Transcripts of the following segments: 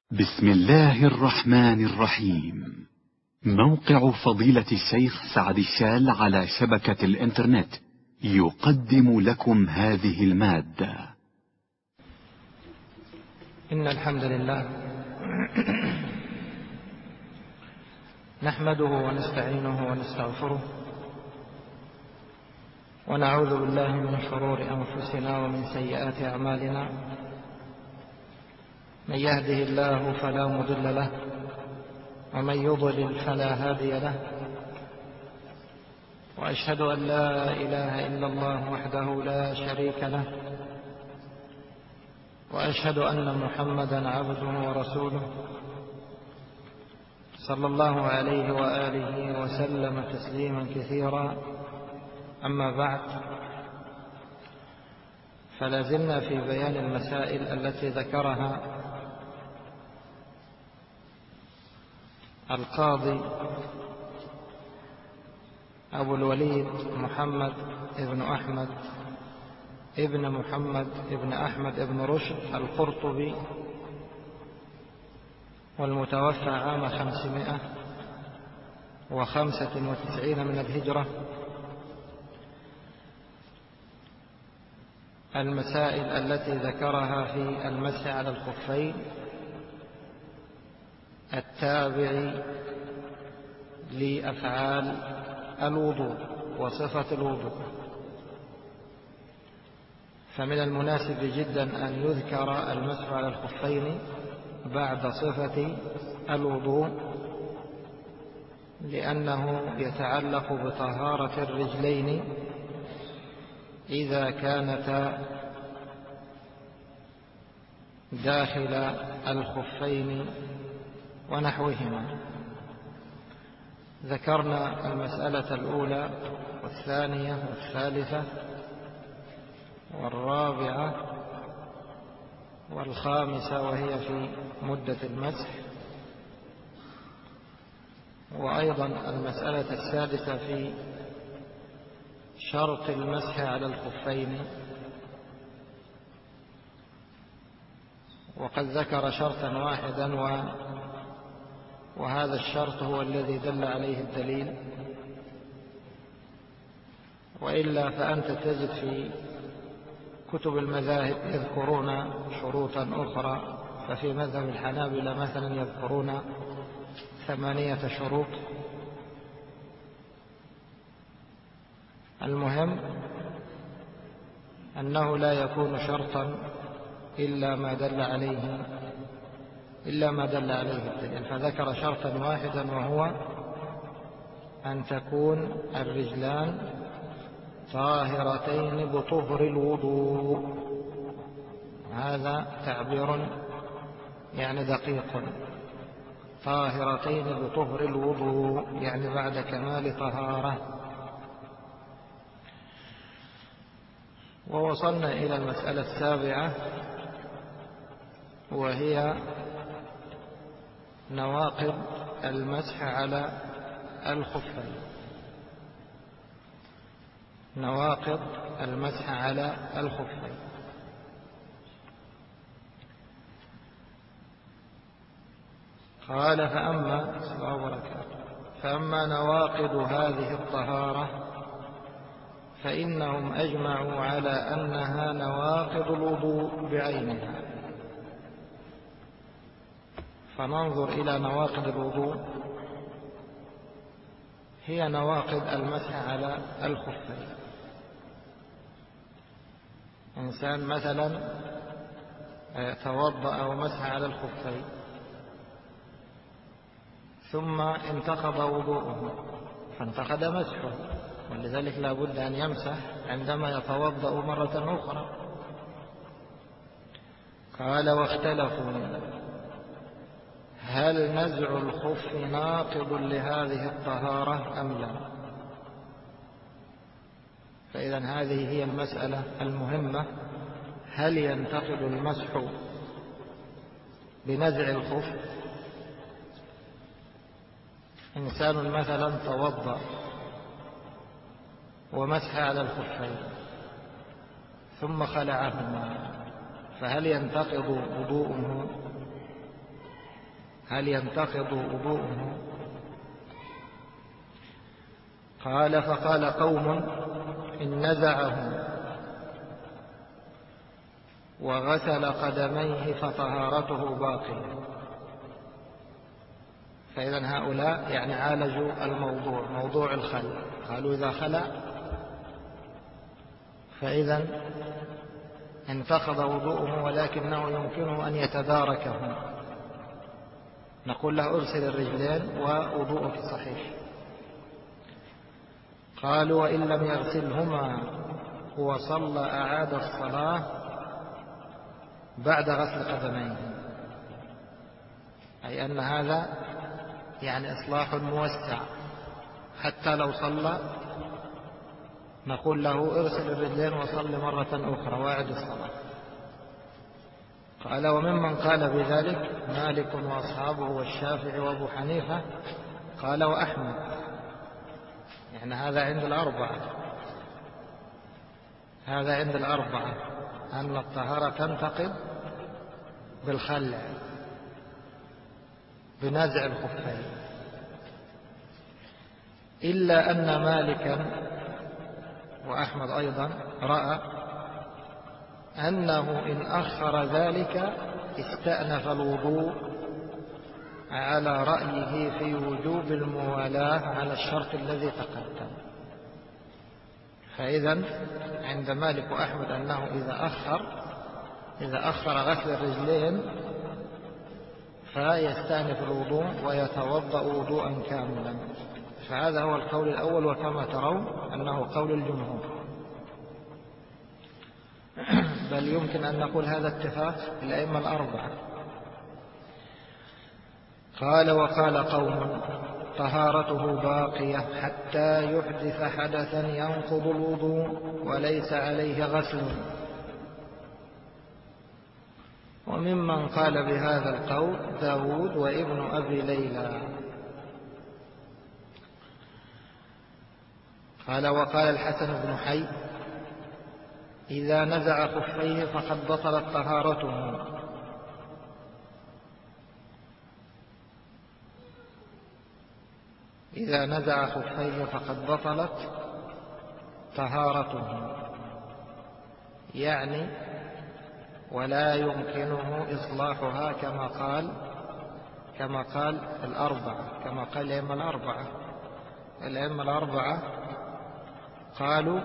بسم الله الرحمن الرحيم. موقع فضيلة الشيخ سعد الشال على شبكة الإنترنت يقدم لكم هذه المادة. إن الحمد لله نحمده ونستعينه ونستغفره ونعوذ بالله من شرور أنفسنا ومن سيئات أعمالنا. من يهده الله فلا مضل له ومن يضلل فلا هادي له، وأشهد أن لا إله إلا الله وحده لا شريك له، وأشهد أن محمدا عبده ورسوله صلى الله عليه وآله وسلم تسليما كثيرا. أما بعد، فلازلنا في بيان المسائل التي ذكرها القاضي أبو الوليد محمد ابن أحمد ابن محمد ابن أحمد ابن رشد القرطبي، والمتوفى عام 595 من الهجرة. المسائل التي ذكرها في المسح على الخفين التابع لأفعال الوضوء وصفة الوضوء، فمن المناسب جدا أن يذكر المسح على الخفين بعد صفة الوضوء، لأنه يتعلق بطهارة الرجلين إذا كانتا داخل الخفين ونحوهما. ذكرنا المسألة الأولى والثانية والثالثة والرابعة والخامسة، وهي في مدة المسح، وأيضا المسألة السادسة في شرط المسح على الخفين. وقد ذكر شرطا واحدا، وهذا الشرط هو الذي دل عليه الدليل، وإلا فأنت تجد في كتب المذاهب يذكرون شروطا أخرى. ففي مذهب الحنابلة مثلا يذكرون 8 شروط. المهم أنه لا يكون شرطا إلا ما دل عليه الدليل. فذكر شرطا واحدا، وهو أن تكون الرجلان طاهرتين بطهر الوضوء. هذا تعبير يعني دقيق. طاهرتين بطهر الوضوء يعني بعد كمال طهارة. ووصلنا إلى المسألة السابعة، وهي نواقض المسح على الخفين. نواقض المسح على الخفين. قال: فأما نواقض هذه الطهارة فإنهم أجمعوا على أنها نواقض الوضوء بعينها. فننظر إلى نواقض الوضوء، هي نواقض المسح على الخفين. إنسان مثلا توضأ ومسح على الخفين، ثم انتقض وضوءه فانتقض مسحه، ولذلك لا بد أن يمسح عندما يتوضأ مرة أخرى. قال: واختلفوا هل نزع الخف ناقض لهذه الطهارة أم لا؟ فإذا هذه هي المسألة المهمة. هل ينتقض المسح بنزع الخف؟ إنسان مثلا توضأ ومسح على الخفين ثم خلعهما، فهل ينتقض وضوءه هل ينتقض وضوءه؟ قال: فقال قوم: إن نزعه وغسل قدميه فطهارته باقية. فإذا هؤلاء يعني عالجوا الموضوع، موضوع الخلع. قالوا إذا خلع فإذا انتقض وضوءه، ولكنه يمكنه أن يتداركه. نقول له: أرسل الرجلين ووضوءك صحيح. قالوا: وإن لم يغسلهما وصلى أعاد الصلاة بعد غسل قدميه. أي أن هذا يعني إصلاح موسع، حتى لو صلى نقول له: ارسل الرجلين وصل مرة أخرى واعد الصلاة. قال: وممن قال بذلك مالك وأصحابه والشافعي وأبو حنيفة. قال: وأحمد. يعني هذا عند الأربعة، هذا عند الأربعة أن الطهارة تنتقض بالخلع بنزع الخفين، إلا أن مالكا وأحمد أيضا رأى أنه إن أخر ذلك استأنف الوضوء، على رأيه في وجوب الموالاة على الشرط الذي تقدم. فإذا عند مالك وأحمد أنه إذا أخر غسل الرجلين فيستأنف الوضوء ويتوضأ وضوءا كاملا. فهذا هو القول الأول، وكما ترون أنه قول الجمهور، بل يمكن أن نقول هذا اتفاق الأئمة الأربعة. قال: وقال قوم: طهارته باقية حتى يحدث حدثا ينقض الوضوء وليس عليه غسل. وممن قال بهذا القول داود وابن أبي ليلى. قال: وقال الحسن بن حي: إذا نزع خفيه فقد بطلت طهارته. إذا نزع خفيه فقد بطلت طهارته، يعني ولا يمكنه إصلاحها كما قال الأربعة، كما قال الأئمة الأربعة قالوا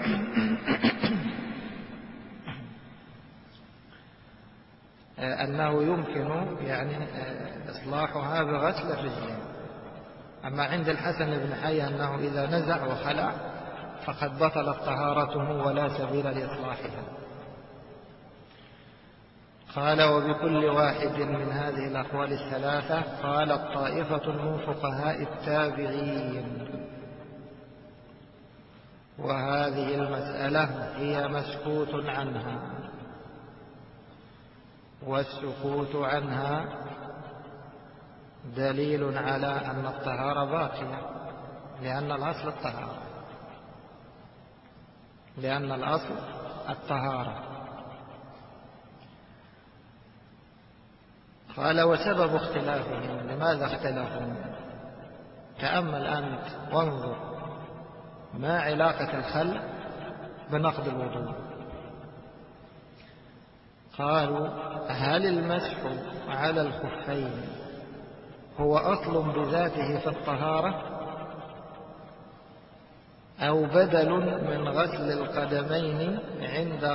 أنه يمكن يعني إصلاحها بغسل الرجلين. أما عند الحسن بن حي أنه إذا نزع وخلع فقد بطلت طهارته ولا سبيل لإصلاحها. قال: وبكل واحد من هذه الأقوال الثلاثة قالت طائفة من فقهاء التابعين، وهذه المسألة هي مسكوت عنها، والسكوت عنها دليل على أن الطهارة باقية، لأن الأصل الطهارة. قال: وسبب اختلافهم، لماذا اختلفوا؟ تأمل أنت وانظر ما علاقة الخلع بنقض الوضوء. قالوا: هل المسح على الخفين هو أصل بذاته في الطهارة، أو بدل من غسل القدمين عند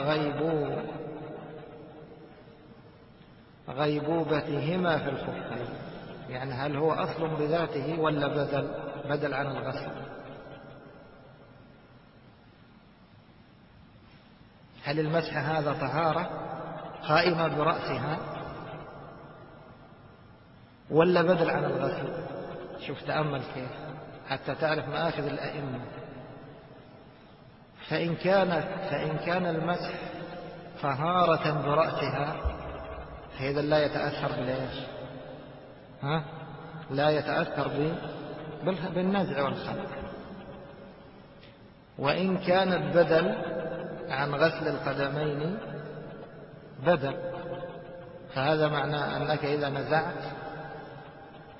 غيبوبتهما في الخفين؟ يعني هل هو أصل بذاته ولا بدل عن الغسل؟ هل المسح هذا طهارة قائمة برأسها ولا بدل عن الغسل؟ شوف تأمل كيف حتى تعرف مآخذ الأئمة. فإن كان المسح طهارة برأسها فإذا لا يتأثر بليش، لا يتأثر بالنزع والخلع. وإن كانت بدل عن غسل القدمين بدل، فهذا معناه أنك إذا نزعت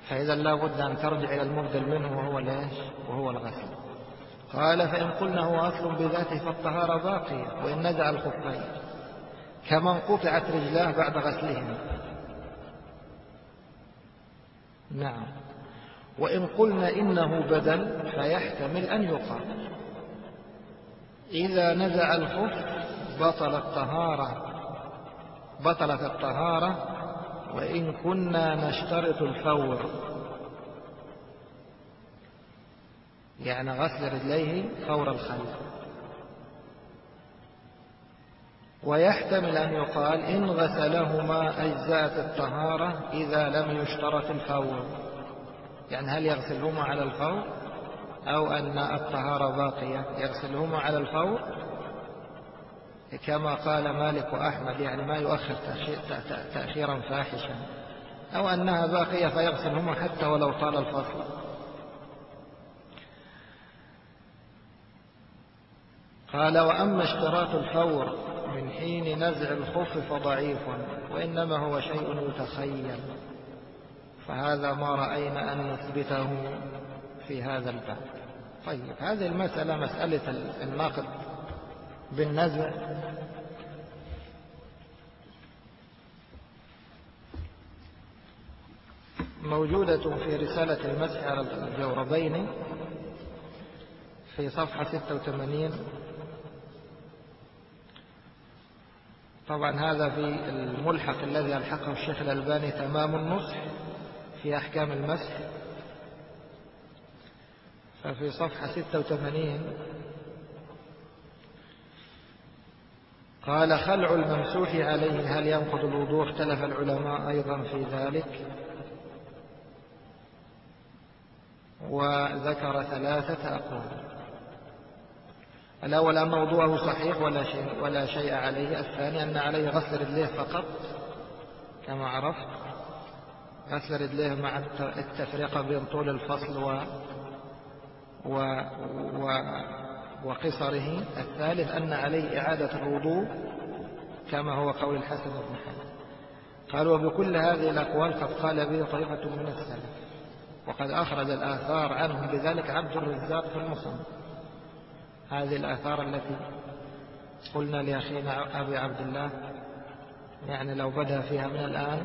فإذا لا بد أن ترجع إلى المبدل منه وهو ليش؟ وهو الغسل. قال فإن قلنا هو أصل بذاته فالطهارة باقية وإن نزع الخفين كمن قطعت رجلاه بعد غسلهما. نعم. وإن قلنا إنه بدل فيحتمل أن يقال إذا نزع الخف بطلت الطهارة وإن كنا نشترط الفور، يعني غسل رجليه فور الخل. ويحتمل أن يقال إن غسلهما أجزأت الطهارة إذا لم يشترط الفور، يعني هل يغسلهما على الفور أو أن الطهارة باقية؟ يغسلهما على الفور كما قال مالك وأحمد، يعني ما يؤخر تأخيرا فاحشا، أو أنها باقية فيغسلهما حتى ولو طال الفصل. قال وأما اشتراط الفور من حين نزع الخف فضعيف وإنما هو شيء يتخيل، فهذا ما رأينا أن نثبته في هذا الباب. طيب، هذه المسألة مسألة الناقض بالنزع موجودة في رسالة المسح على الجوربين في صفحة 86. طبعا هذا في الملحق الذي ألحقه الشيخ الألباني تمام النصح في أحكام المسح، ففي صفحة 86 قال خلع الممسوح عليه هل ينقض الوضوء؟ اختلف العلماء أيضا في ذلك، وذكر 3 أقوال. الأول أن وضوءه صحيح ولا شيء عليه. الثاني أن عليه غسل رجليه فقط كما عرفت، غسل رجليه مع التفرقة بين طول الفصل وقصره. الثالث أن عليه إعادة الوضوء كما هو قول الحسن بن حنبل. قال وبكل هذه الأقوال قد قال به طائفة من السلف، وقد أخرج الآثار عنهم بذلك عبد الرزاق في المصنف. هذه الآثار التي قلنا لأخينا أبي عبد الله يعني لو بدأ فيها من الآن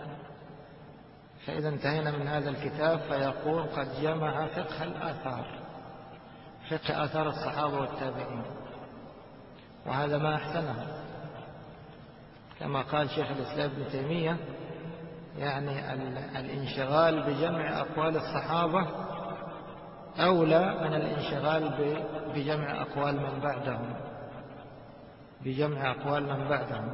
فإذا انتهينا من هذا الكتاب فيقول قد جمع فقه الآثار، فقه آثار الصحابة والتابعين، وهذا ما أحسنه. كما قال شيخ الإسلام ابن تيمية يعني الانشغال بجمع أقوال الصحابة أولى من الانشغال بجمع أقوال من بعدهم.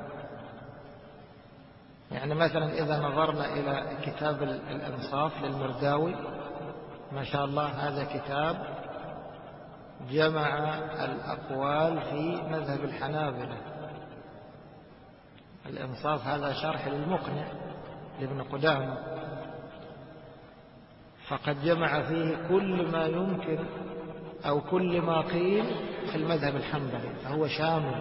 يعني مثلا إذا نظرنا إلى كتاب الإنصاف للمرداوي ما شاء الله، هذا كتاب جمع الأقوال في مذهب الحنابلة. الإنصاف هذا شرح للمقنع لابن قدامة، فقد جمع فيه كل ما يمكن أو كل ما قيل في المذهب الحنبلي، فهو شامل.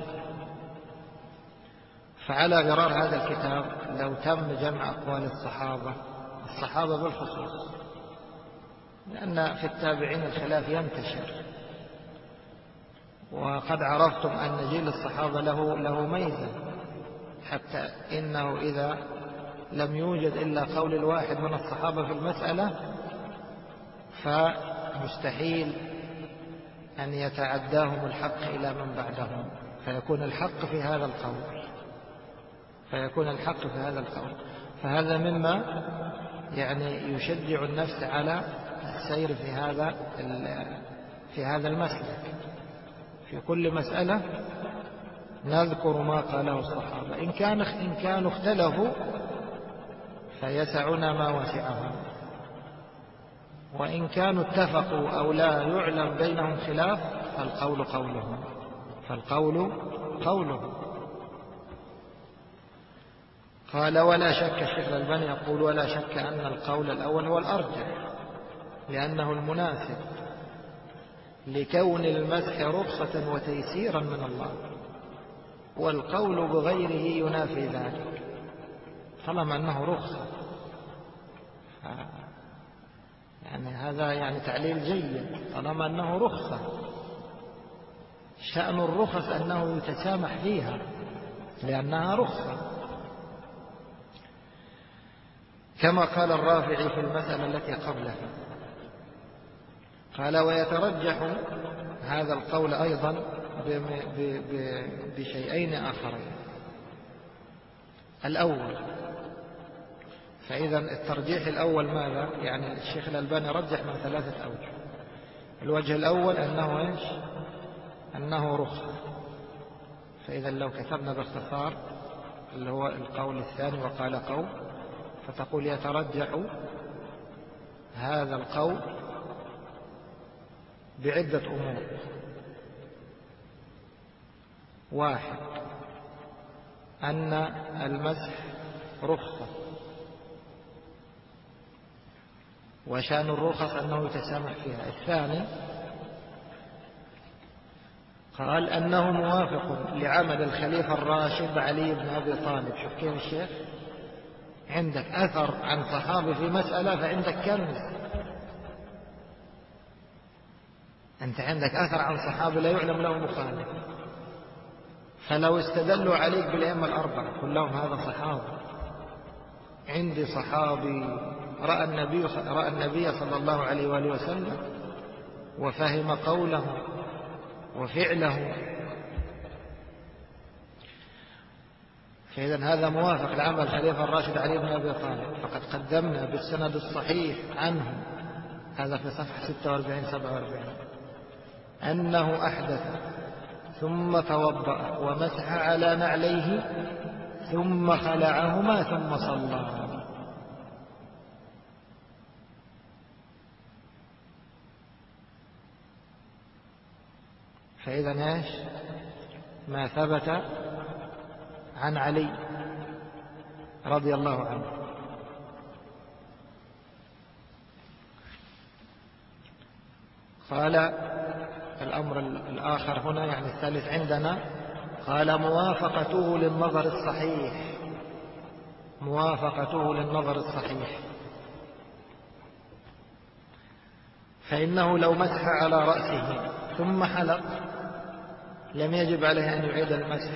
فعلى غرار هذا الكتاب لو تم جمع أقوال الصحابة بالخصوص، لأن في التابعين الخلاف ينتشر، وقد عرفتم أن جيل الصحابة له ميزة، حتى إنه إذا لم يوجد إلا قول الواحد من الصحابة في المسألة فمستحيل أن يتعداهم الحق إلى من بعدهم، فيكون الحق في هذا القول. فهذا مما يعني يشجع النفس على السير في هذا المسلك. في كل مسألة نذكر ما قاله الصحابة، إن كانوا اختلفوا فيسعنا ما وسعهم، وإن كانوا اتفقوا أو لا يعلم بينهم خلاف فالقول قولهم. قال ولا شك، الشيخ الألباني يقول ولا شك أن القول الأول هو الأرجح، لأنه المناسب لكون المسح رخصة وتيسيرا من الله، والقول بغيره ينافي ذلك. طالما أنه رخصة يعني هذا يعني تعليل جيد طالما أنه رخصة. شأن الرخص أنه يتسامح فيها لأنها رخصة، كما قال الرافعي في المسألة التي قبلها. قال ويترجح هذا القول أيضا بشيئين آخرين. الأول، فإذا الترجيح الأول ماذا؟ يعني الشيخ الألباني رجح من 3 أوجه. الوجه الأول أنه إيش؟ أنه رخصة. فإذا لو كتبنا باختصار اللي هو القول الثاني وقال قول، فتقول يترجح هذا القول بعدة أمور. 1، أن المسح رخصة، وشأن الرخص أنه يتسامح فيها. الثاني قال أنه موافق لعمل الخليفة الراشد علي بن أبي طالب. شوف كيف الشيخ، عندك أثر عن صحابي في مسألة فعندك كنز. أنت عندك أثر عن صحابي لا يعلم له مخالف، فلو استدلوا عليك بالأئمة الأربعة كلهم هذا صحابي، عندي صحابي رأى النبي صلى الله عليه وآله وسلم وفهم قوله وفعله، فإذا هذا موافق لعمل الخليفة الراشد علي بن أبي طالب. فقد قدمنا بالسند الصحيح عنه، هذا في صفحة 46-47، أنه أحدث ثم توضأ ومسح على نعليه ثم خلعهما ثم صلى. فإذا ايش؟ ما ثبت عن علي رضي الله عنه. قال الأمر الآخر هنا، يعني الثالث عندنا، قال موافقته للنظر الصحيح. موافقته للنظر الصحيح، فإنه لو مسح على رأسه ثم حلق لم يجب عليه أن يعيد المسح،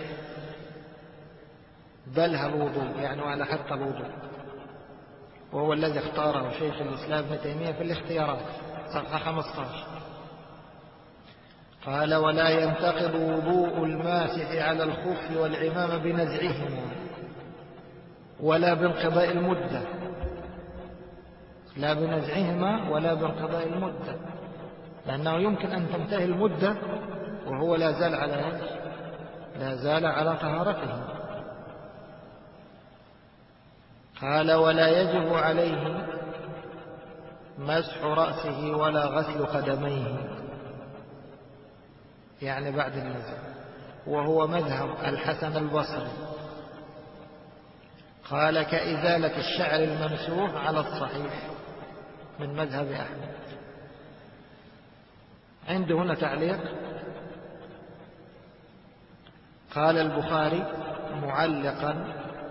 بل الوضوء، يعني على حتى الوضوء، وهو الذي اختاره شيخ الإسلام ابن تيمية في الاختيارات صفحة 15. قال ولا ينتقض وضوء الماسح على الخف والعمامة بنزعهما ولا بانقضاء المدة، لا بنزعهما ولا بانقضاء المدة، لأنه يمكن أن تنتهي المدة وهو لا زال على طهارته. قال ولا يجب عليه مسح رأسه ولا غسل قدميه، يعني بعد النزع، وهو مذهب الحسن البصري. قال كإزالة الشعر الممسوح على الصحيح من مذهب أحمد. عنده هنا تعليق، قال البخاري معلقا،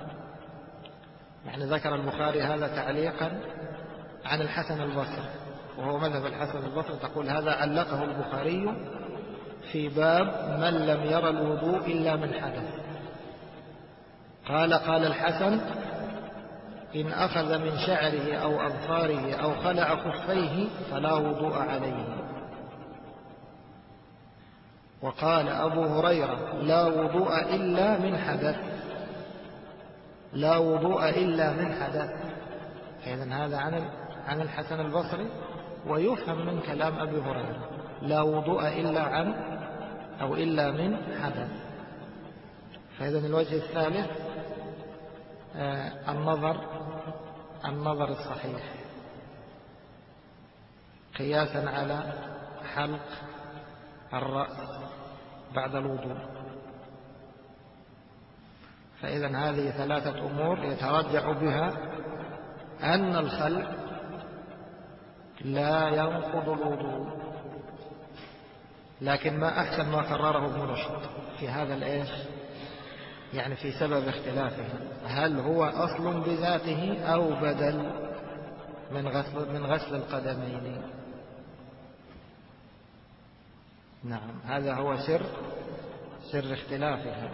يعني ذكر البخاري هذا تعليقا عن الحسن البصري، وهو مذهب الحسن البصري، تقول هذا علقه البخاري في باب من لم يرى الوضوء إلا من حدث. قال الحسن إن أخذ من شعره أو أظفاره أو خلع خفيه فلا وضوء عليه. وقال أبو هريرة لا وضوء إلا من حدث، لا وضوء إلا من حدث. إذن هذا عن الحسن البصري، ويفهم من كلام أبي هريرة لا وضوء إلا من حدث. فإذن الوجه الثالث النظر الصحيح قياسا على حلق الرأس بعد الوضوء. فإذا هذه 3 أمور يترجح بها أن الخلق لا ينقض الوضوء. لكن ما أحسن ما قرره ابن رشد في هذا الإيش، يعني في سبب اختلافه، هل هو أصل بذاته أو بدل؟ من غسل القدمين. نعم، هذا هو سر اختلافهم.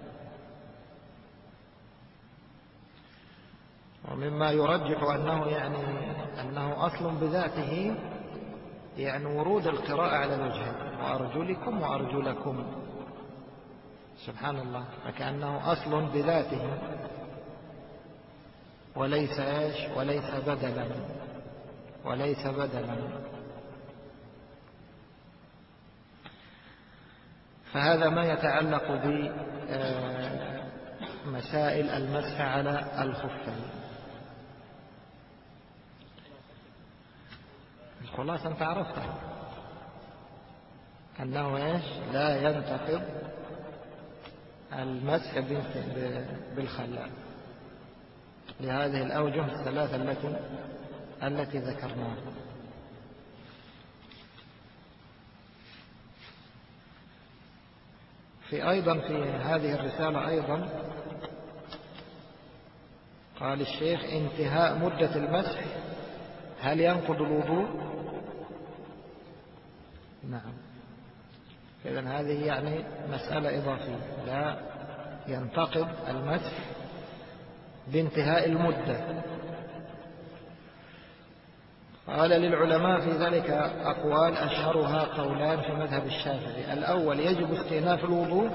ومما يرجح أنه أصل بذاته، يعني ورود القراءة على الوجهين، وأرجلكم وأرجلكم، سبحان الله، فكأنه أصل بذاته وليس بدلا. فهذا ما يتعلق بمسائل المسح على الخفين. الخلاصة أنت عرفتها، أنه لا ينتقض المسح بالخلاء لهذه الأوجه الثلاثة التي ذكرناها. في هذه الرسالة أيضا قال الشيخ: انتهاء مدة المسح هل ينقض الوضوء؟ نعم. إذن هذه يعني مسألة إضافية، لا ينتقض المسح بانتهاء المدة. قال: للعلماء في ذلك أقوال، أشهرها قولان في مذهب الشافعي: الأول يجب استئناف الوضوء،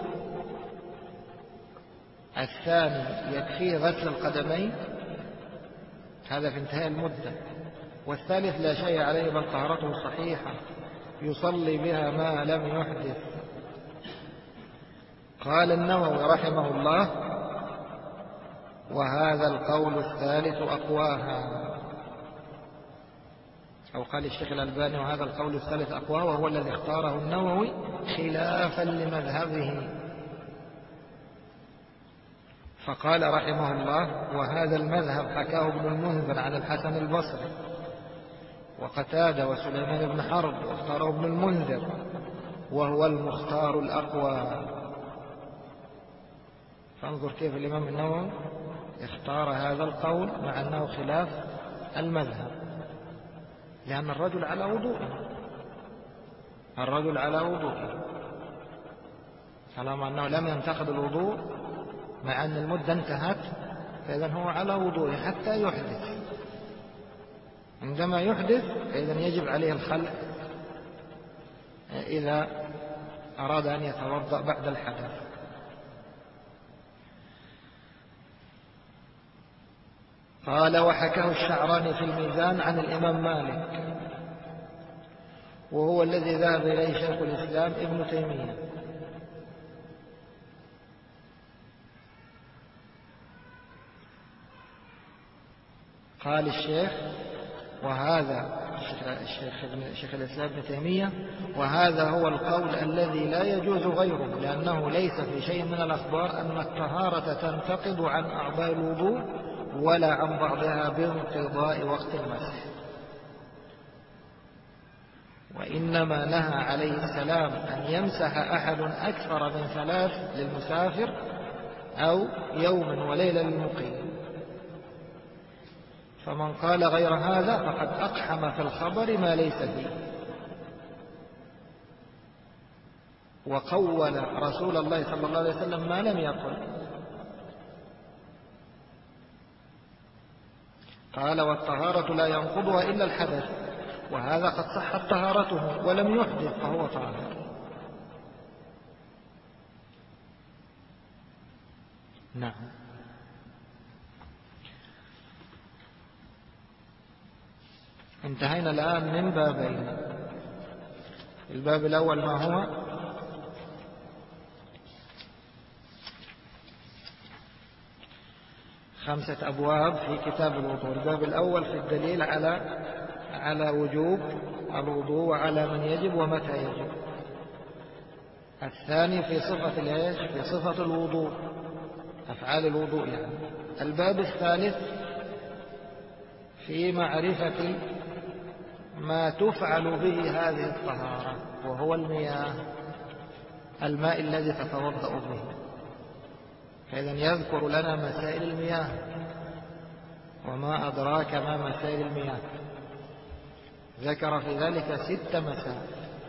الثاني يكفيه غسل القدمين، هذا في انتهاء المدة، والثالث لا شيء عليه بل طهارته صحيحة يصلي بها ما لم يحدث. قال النووي رحمه الله: وهذا القول الثالث أقواها. أو قال الشيخ الألباني: وهذا القول الثالث أقواها، وهو الذي اختاره النووي خلافا لمذهبه. فقال رحمه الله: وهذا المذهب حكاه ابن المنذر عن الحسن البصري وقتادة وسليمان بن حرب، واختاره ابن المنذر، وهو المختار الأقوى. فانظر كيف الإمام النووي اختار هذا القول مع أنه خلاف المذهب، لأن الرجل على وضوء، طالما أنه لم ينتقض الوضوء مع أن المدة انتهت، فإذن هو على وضوء حتى يحدث. عندما يحدث فإذن يجب عليه الخلع إذا أراد أن يتوضأ بعد الحدث. قال: وحكاه الشعراني في الميزان عن الإمام مالك، وهو الذي ذهب إليه شيخ الإسلام ابن تيمية. قال الشيخ: وهذا شيخ الإسلام ابن تيمية: وهذا هو القول الذي لا يجوز غيره، لأنه ليس في شيء من الأخبار أن الطهارة تنتقض عن أعضاء الوضوء ولا عن بعضها بانقضاء وقت المسح، وإنما نهى عليه السلام أن يمسح أحد أكثر من 3 للمسافر أو يوم وليلة للمقيم. فمن قال غير هذا فقد أقحم في الخبر ما ليس فيه، وقول رسول الله صلى الله عليه وسلم ما لم يقل. قال: والطهارة لا ينقضها إلا الحدث، وهذا قد صحت طهارته ولم يحدث فهو طاهر. نعم. انتهينا الآن من بابين. الباب الأول ما هو؟ خمسة أبواب في كتاب الوضوء. الباب الأول في الدليل على وجوب الوضوء وعلى من يجب ومتى يجب. الثاني في صفة الوضوء، أفعال الوضوء يعني. الباب الثالث في معرفة ما تفعل به هذه الطهارة، وهو الماء الذي تتوضأ به. فإذن يذكر لنا مسائل المياه، وما أدراك ما مسائل المياه. ذكر في ذلك 6 مسائل: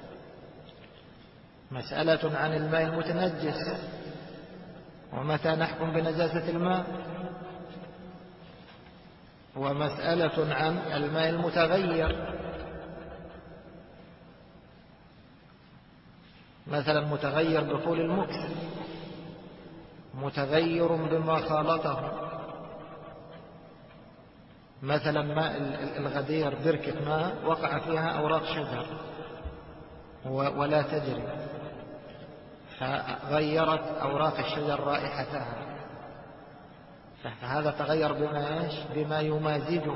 مسألة عن الماء المتنجس ومتى نحكم بنجاسة الماء، ومسألة عن الماء المتغير، مثلا متغير بطول المكس، متغير بما خالطه، مثلا ماء الغدير بركة ماء وقع فيها أوراق شجر ولا تجري، فغيرت أوراق الشجر رائحتها، فهذا تغير بما يمازجه.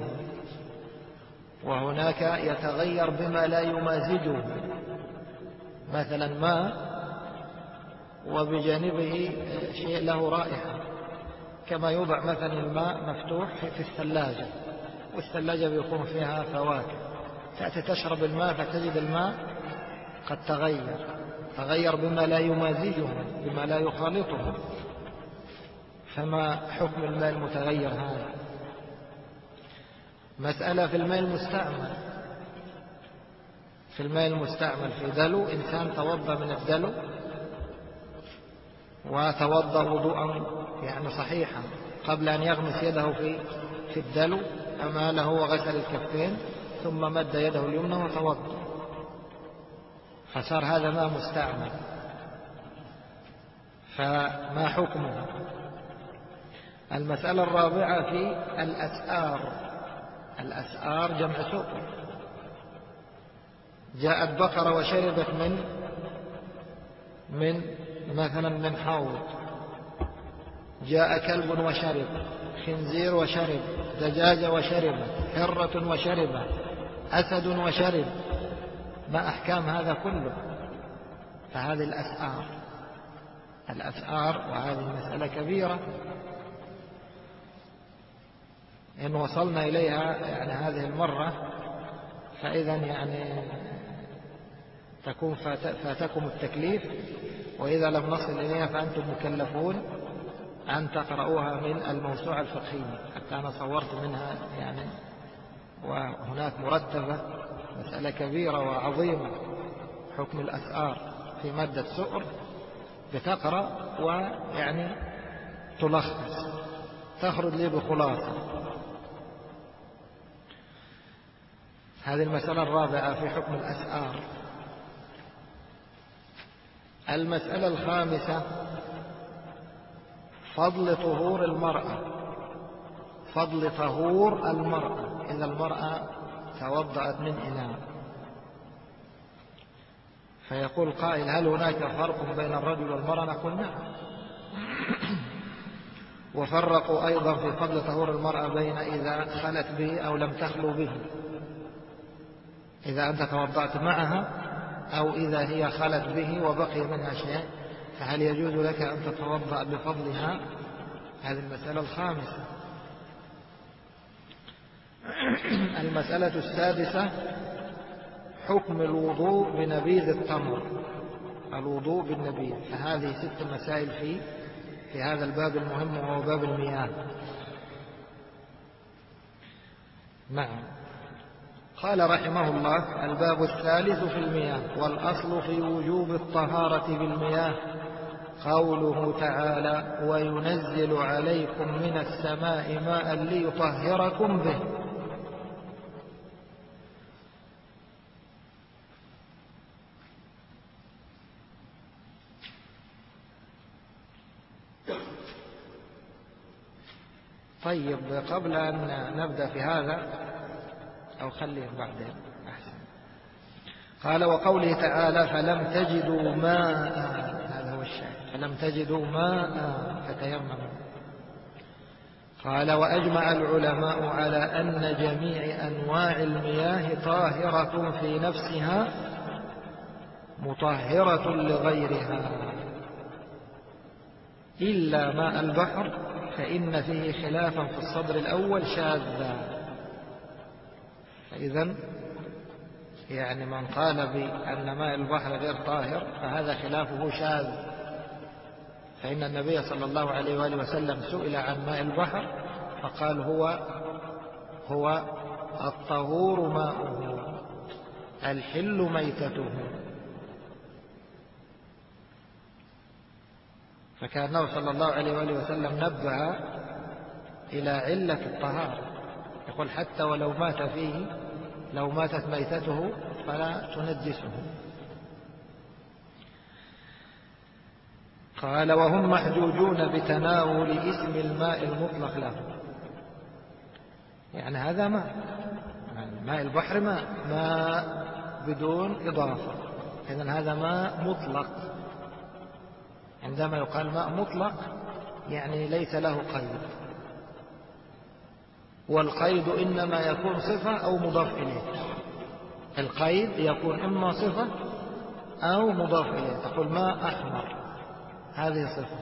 وهناك يتغير بما لا يمازجه، مثلا ماء وبجانبه شيء له رائحة، كما يوضع مثلا الماء مفتوح في الثلاجة، والثلاجة بيكون فيها فواكه، تأتي تشرب الماء فتجد الماء قد تغير بما لا يمازجه، بما لا يخالطه. فما حكم الماء المتغير هذا؟ مسألة في الماء المستعمل. في الماء المستعمل في دلو، إنسان توضأ من الدلو وتوضأ وضوءا يعني صحيحا، قبل أن يغمس يده في الدلو أماله وغسل الكفين، ثم مد يده اليمنى وتوضأ، فصار هذا ماء مستعمل، فما حكمه؟ المسألة الرابعة في الأسآر. الأسآر جمع سؤر. جاءت بقرة وشربت مثلا من حوض، جاء كلب وشرب، خنزير وشرب، دجاجة وشرب، حرة وشرب، أسد وشرب، ما أحكام هذا كله؟ فهذه الأسآر، وهذه مسألة كبيرة إن وصلنا إليها يعني هذه المرة، فإذا يعني فاتكم التكليف، وإذا لم نصل إليها فأنتم مكلفون أن تقرؤوها من الموسوعة الفقهية، حتى أنا صورت منها يعني، وهناك مرتبة، مسألة كبيرة وعظيمة، حكم الأسآر في مادة سؤر، بتقرأ ويعني تلخص، تخرج لي بخلاصة. هذه المسألة الرابعة في حكم الأسآر. المسألة الخامسة فضل طهور المرأة. فضل طهور المرأة إذا المرأة توضأت من إناء. فيقول قائل: هل هناك فرق بين الرجل والمرأة؟ نقول نعم. وفرقوا أيضا في فضل طهور المرأة بين إذا خلت به أو لم تخلو به، إذا أنت توضأت معها أو إذا هي خلت به وبقي منها شيء، فهل يجوز لك أن تتوضأ بفضلها؟ هذه المسألة الخامسة. المسألة السادسة حكم الوضوء بنبيذ التمر. الوضوء بالنبيذ. فهذه 6 مسائل في هذا الباب المهم، وهو باب المياه. نعم. قال رحمه الله: الباب الثالث في المياه. والأصل في وجوب الطهارة بالمياه قوله تعالى: وينزل عليكم من السماء ماء ليطهركم به. طيب، قبل أن نبدأ في هذا، أو خليه بعدين أحسن. قال: وقوله تعالى: فلم تجدوا ماء، هذا هو الشاهد، فلم تجدوا ماء فتيمموا. قال: وأجمع العلماء على أن جميع أنواع المياه طاهرة في نفسها مطهرة لغيرها إلا ماء البحر، فإن فيه خلافا في الصدر الأول شاذا. فإذا يعني من قال بأن ماء البحر غير طاهر فهذا خلافه شاذ، فإن النبي صلى الله عليه وآله وسلم سئل عن ماء البحر فقال: هو هو الطهور ماؤه الحل ميتته. فكان صلى الله عليه وآله وسلم نبه إلى علة الطهارة، يقول حتى ولو مات فيه، لو ماتت ميتته فلا تنجسه. قال وهم محجوجون بتناول اسم الماء المطلق له. يعني هذا ماء البحر ماء بدون إضافة، إذن هذا ماء مطلق. عندما يقال ماء مطلق يعني ليس له قيد، والقيد إنما يكون صفة أو مضاف إليه. القيد يكون إما صفة أو مضاف إليه. تقول ماء أحمر، هذه صفة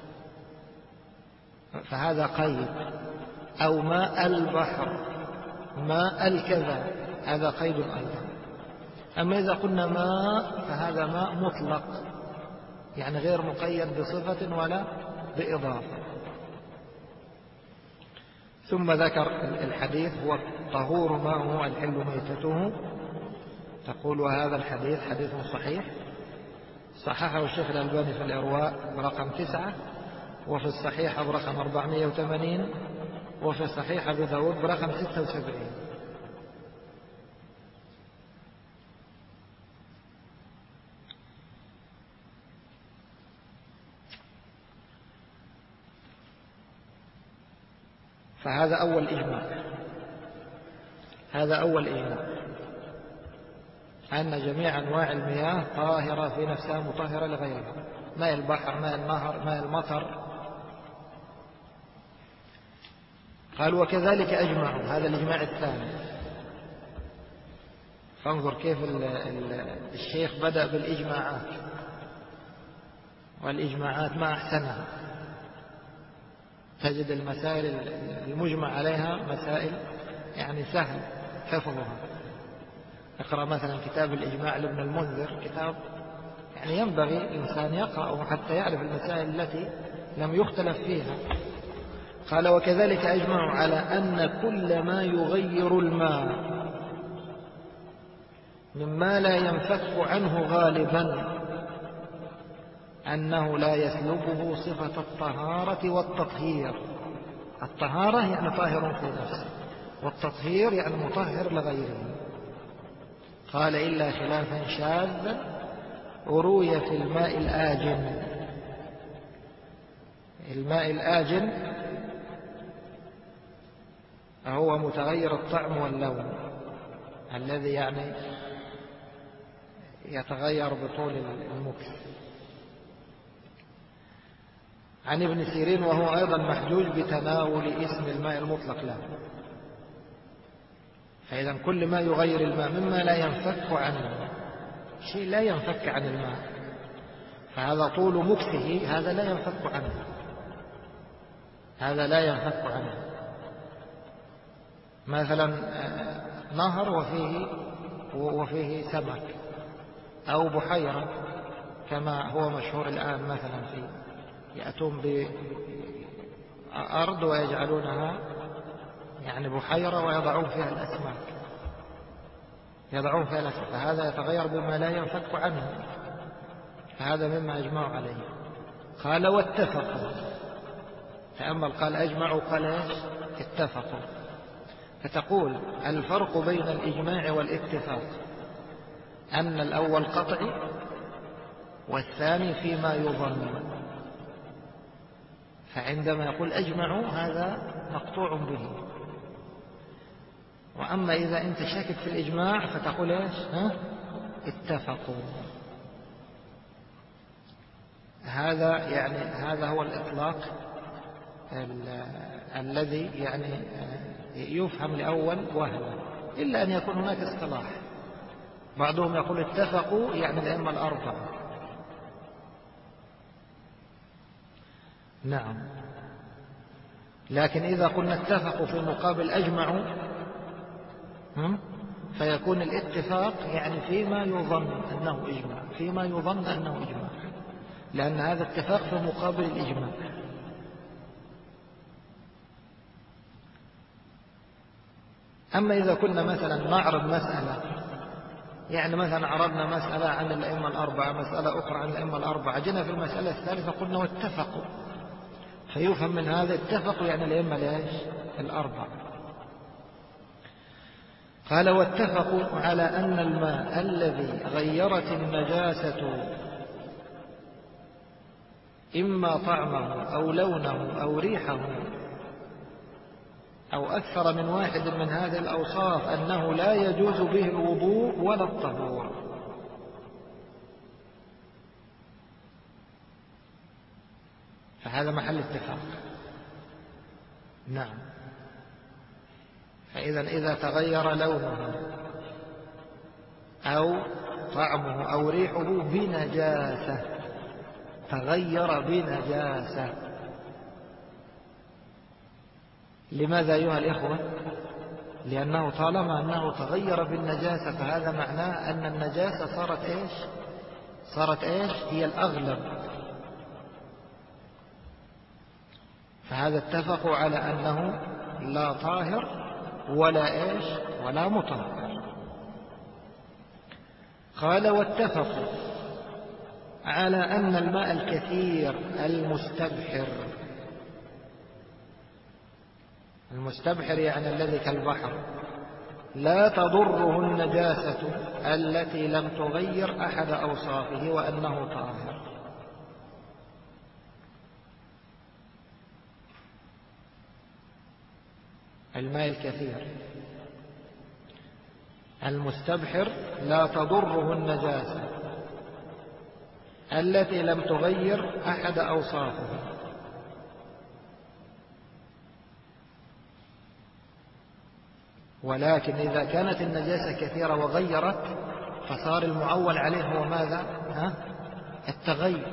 فهذا قيد، أو ماء البحر، ماء الكذا، هذا قيد أيضا. أما إذا قلنا ماء فهذا ماء مطلق، يعني غير مقيد بصفة ولا بإضافة. ثم ذكر الحديث هو طهور ماؤه الحل ميتته. تقول وهذا الحديث حديث صحيح، صححه الشيخ الألباني في الإرواء برقم 9، وفي الصحيح برقم 480، وفي صحيح أبي داود برقم 76. فهذا أول إجماع، هذا أول إجماع أن جميع أنواع المياه طاهرة في نفسها مطهرة لغيرها، ماء البحر، ماء النهر، ماء المطر. قال وكذلك أجمعوا، هذا الإجماع الثاني. فانظر كيف الشيخ بدأ بالإجماعات، والإجماعات ما أحسنها. تجد المسائل المجمع عليها مسائل يعني سهل حفظها. اقرأ مثلا كتاب الإجماع لابن المنذر، كتاب يعني ينبغي الإنسان يقرأه حتى يعرف المسائل التي لم يختلف فيها. قال وكذلك أجمعوا على أن كل ما يغير الماء مما لا ينفك عنه غالبا أنه لا يسلبه صفة الطهارة والتطهير. الطهارة يعني طاهر في نفسه، والتطهير يعني مطهر لغيره. قال إلا خلافا شاذا روي في الماء الآجن. الماء الآجن هو متغير الطعم واللون، الذي يعني يتغير بطول المكس. عن ابن سيرين وهو أيضا محجوج بتناول اسم الماء المطلق له. فإذا كل ما يغير الماء مما لا ينفك عنه، شيء لا ينفك عن الماء، فهذا طول مكسه هذا لا ينفك عنه، هذا لا ينفك عنه. مثلا نهر وفيه سمك، أو بحيرة كما هو مشهور الآن، مثلا يأتون بأرض ويجعلونها يعني بحيرة ويضعون فيها الأسماك، يضعون فيها الأسماك، فهذا يتغير بما لا ينفك عنه، فهذا مما أجمعوا عليه. قال واتفقوا، تأمل، قال أجمعوا، قال إيش؟ اتفقوا. فتقول الفرق بين الإجماع والاتفاق أن الأول قطعي والثاني فيما يظن. فعندما يقول أجمعوا هذا مقطوع به، وأما إذا أنت شاكك في الإجماع فتقول إيش؟ اتفقوا. هذا هو الإطلاق الذي يعني يفهم لأول وهلا، إلا أن يكون هناك اصطلاح. بعضهم يقول اتفقوا يعني الأئمة الأربعة. نعم، لكن إذا قلنا اتفقوا في مقابل أجمعوا فيكون الاتفاق يعني فيما يظن أنه إجماع، فيما يظن أنه إجماع، لأن هذا اتفاق في مقابل الإجماع. أما إذا كنا مثلا نعرض مسألة، يعني مثلا عرضنا مسألة عن الأئمة الأربعة، مسألة أخرى عن الأئمة الأربعة، جينا في المسألة الثالثة قلنا واتفقوا، فيفهم من هذا اتفقوا يعني الأئمة ليش؟ الأربعة. قال واتفقوا على أن الماء الذي غيرت النجاسة إما طعمه أو لونه أو ريحه أو أكثر من واحد من هذه الأوصاف أنه لا يجوز به الوضوء ولا الطهور. فهذا محل اتفاق. نعم. فإذا إذا تغير لونه أو طعمه أو ريحه بنجاسة، تغير بنجاسة، لماذا أيها الإخوة؟ لأنه طالما أنه تغير بالنجاسة فهذا معناه أن النجاسة صارت إيش؟ صارت إيش؟ هي الأغلب. فهذا اتفقوا على أنه لا طاهر ولا إيش؟ ولا مطهر. قال واتفقوا على أن الماء الكثير المستبحر يعني الذي كالبحر لا تضره النجاسة التي لم تغير أحد أوصافه وأنه طاهر. الماء الكثير المستبحر لا تضره النجاسة التي لم تغير أحد أوصافه، ولكن إذا كانت النجاسة كثيرة وغيرت فصار المعول عليه هو ماذا؟ التغير.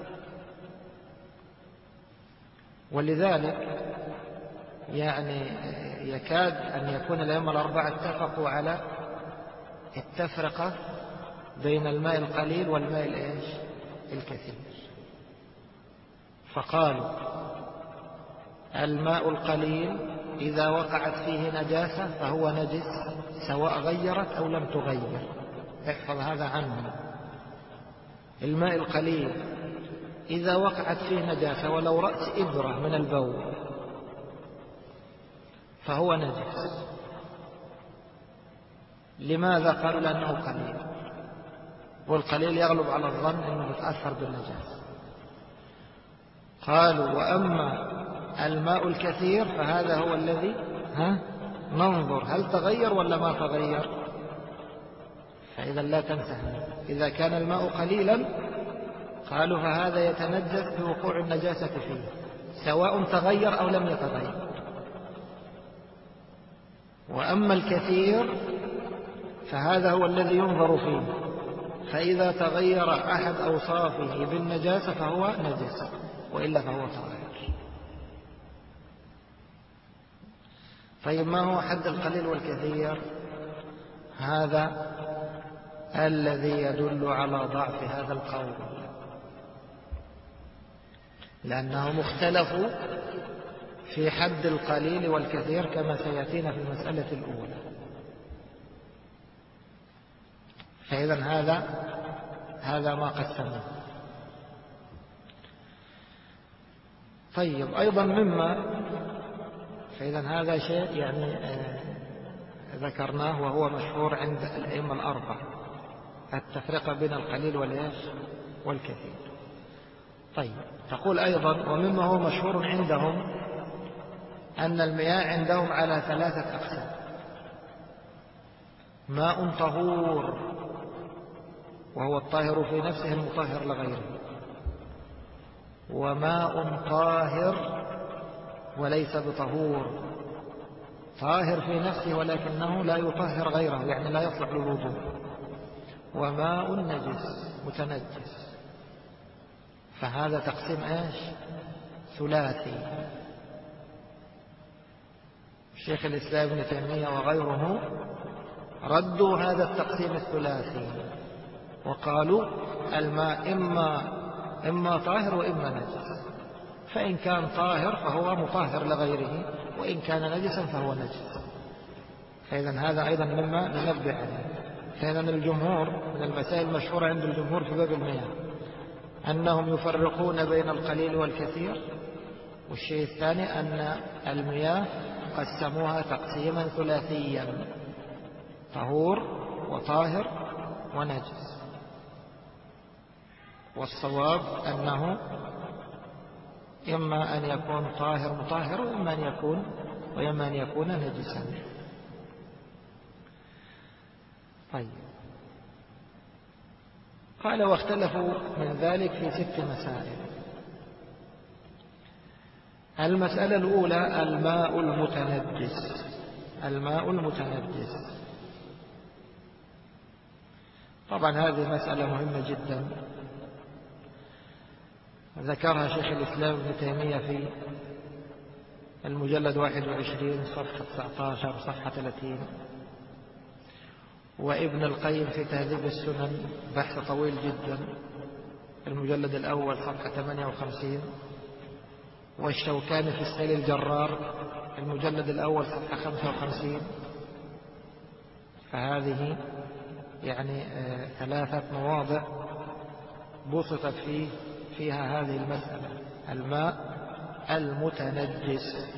ولذلك يعني يكاد أن يكون الأئمة الأربعة اتفقوا على التفرقة بين الماء القليل والماء الكثير، فقالوا الماء القليل إذا وقعت فيه نجاسة فهو نجس سواء غيرت أو لم تغير. احفظ هذا عنه. الماء القليل إذا وقعت فيه نجاسة ولو رأس إبرة من البول فهو نجس. لماذا؟ قالوا لأنه قليل، والقليل يغلب على الظن أنه يتأثر بالنجاسة. قالوا وأما الماء الكثير فهذا هو الذي ننظر هل تغير ولا ما تغير. فإذا لا تنتهي، إذا كان الماء قليلا قالوا فهذا يتنجس بوقوع النجاسة فيه سواء تغير أو لم يتغير. وأما الكثير فهذا هو الذي ينظر فيه، فإذا تغير أحد أوصافه بالنجاسة فهو نجس وإلا فهو طاهر. طيب ما هو حد القليل والكثير؟ هذا الذي يدل على ضعف هذا القول، لأنهم اختلفوا في حد القليل والكثير كما سيأتينا في المسألة الأولى. فإذا هذا ما قسمه. طيب أيضا فإذا هذا شيء يعني ذكرناه وهو مشهور عند الأئمة الأربعة، التفرقة بين القليل والكثير. طيب تقول أيضا ومما هو مشهور عندهم أن المياه عندهم على 3 أقسام: ماء طهور وهو الطاهر في نفسه المطهر لغيره، وماء طاهر وليس بطهور، طاهر في نفسه ولكنه لا يطهر غيره يعني لا يصلح للوضوء، وماء نجس متنجس. فهذا تقسيم ثلاثي. الشيخ الإسلام ابن تيمية وغيره ردوا هذا التقسيم الثلاثي وقالوا الماء إما طاهر وإما نجس، فإن كان طاهر فهو مطهر لغيره، وإن كان نجسا فهو نجس. فإذا هذا أيضا مما ننبه عليه. فإذا الجمهور من المسائل المشهورة عند الجمهور في باب المياه أنهم يفرقون بين القليل والكثير. والشيء الثاني أن المياه قسموها تقسيما ثلاثيا: طهور وطاهر ونجس. والصواب أنه إما أن يكون طاهر مطهر وإما أن يكون نجسا. طيب، قال: واختلفوا من ذلك في 6 مسائل. المسألة الأولى: الماء المتنجس. الماء المتنجس، طبعا هذه مسألة مهمة جدا، ذكرها شيخ الإسلام ابن تيمية في المجلد 21 صفحة 19 صفحة 30، وابن القيم في تهذيب السنن بحث طويل جدا المجلد الأول صفحة 58، والشوكاني في السيل الجرار المجلد الأول صفحة 55. فهذه يعني 3 مواضع بسطت فيها هذه المسألة: الماء المتنجس.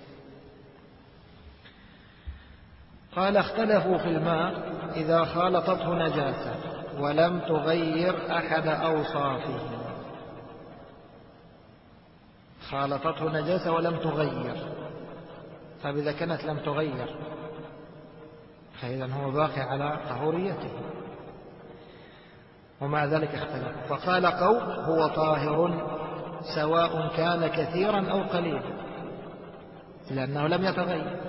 قال: اختلفوا في الماء إذا خالطته نجاسة ولم تغير أحد أوصافه. خالطته نجاسة ولم تغير، طيب إذا كانت لم تغير فإذا هو باقي على طهوريته، ومع ذلك اختلف. فقال قوم: هو طاهر سواء كان كثيرا أو قليلا، لأنه لم يتغير،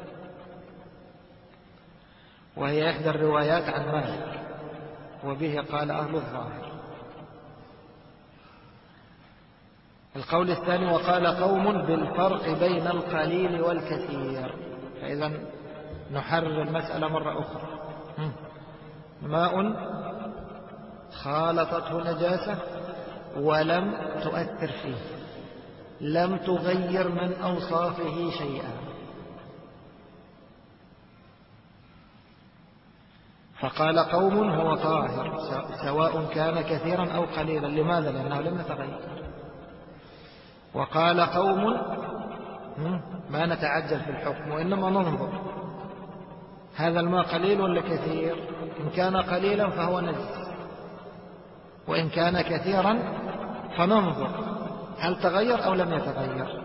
وهي إحدى الروايات عن مالك، وبه قال أهل الظاهر. القول الثاني: وقال قوم بالفرق بين القليل والكثير. فإذا نحرر المسألة مرة أخرى: ماء خالطته نجاسة ولم تؤثر فيه، لم تغير من أوصافه شيئا. فقال قوم: هو طاهر سواء كان كثيرا أو قليلا. لماذا؟ لأنه لم يتغير. وقال قوم: ما نتعجل في الحكم وإنما ننظر هذا الماء قليل ولا كثير. إن كان قليلا فهو نجس، وإن كان كثيرا فننظر هل تغير أو لم يتغير.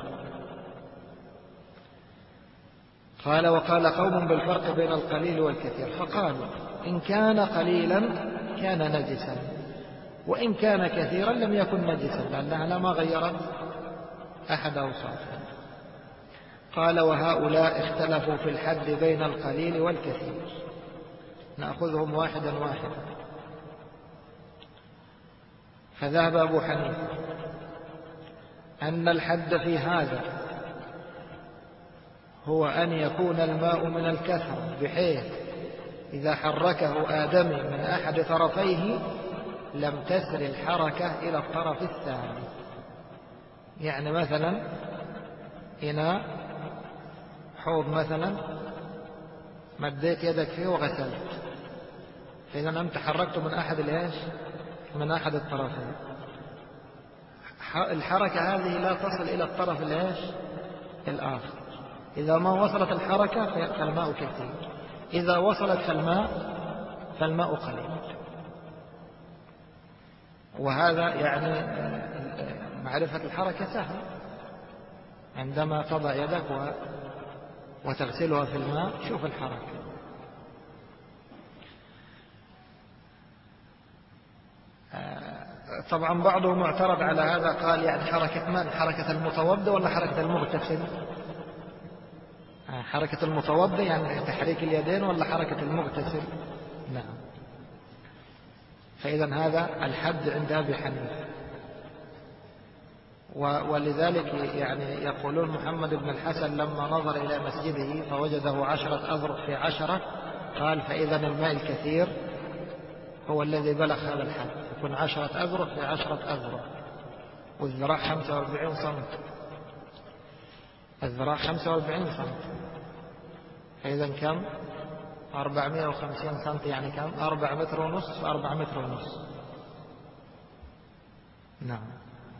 قال: وقال قوم بالفرق بين القليل والكثير، فقالوا: إن كان قليلا كان نجسا، وإن كان كثيرا لم يكن نجسا، لأنها ما غيرت أحد أوصافه. قال: وهؤلاء اختلفوا في الحد بين القليل والكثير. نأخذهم واحدا واحدا. فذهب أبو حنيفة أن الحد في هذا هو أن يكون الماء من الكثرة، بحيث إذا حركه آدمي من أحد طرفيه لم تسر الحركة إلى الطرف الثاني. يعني مثلا إناء حوض مثلا مديت يدك فيه وغسلت، فإذا أنت حركته من أحد الطرفين، الحركة هذه لا تصل إلى الطرف الآخر. إذا ما وصلت الحركة فالماء كثير، إذا وصلت فالماء قليل. وهذا يعني معرفة الحركة سهل، عندما تضع يدك وتغسلها في الماء شوف الحركة. طبعا بعضهم اعترض على هذا، قال: يعني حركة من؟ حركة المتوضئ ولا حركة المغتسل؟ حركة المتوضئ يعني تحريك اليدين ولا حركة المغتسل؟ نعم. فإذا هذا الحد عند أبي حنيفة. ولذلك يعني يقولون محمد بن الحسن لما نظر إلى مسجده فوجده 10 أذرع في 10، قال: فإذا الماء الكثير هو الذي بلغ هذا الحد، يكون 10 أذرع في 10 أذرع، والذراع 45 سنت، الذراع 45 سنت، فإذا كم؟ 450 سنتي يعني كم؟ 4 متر ونصف 4 متر ونصف. نعم.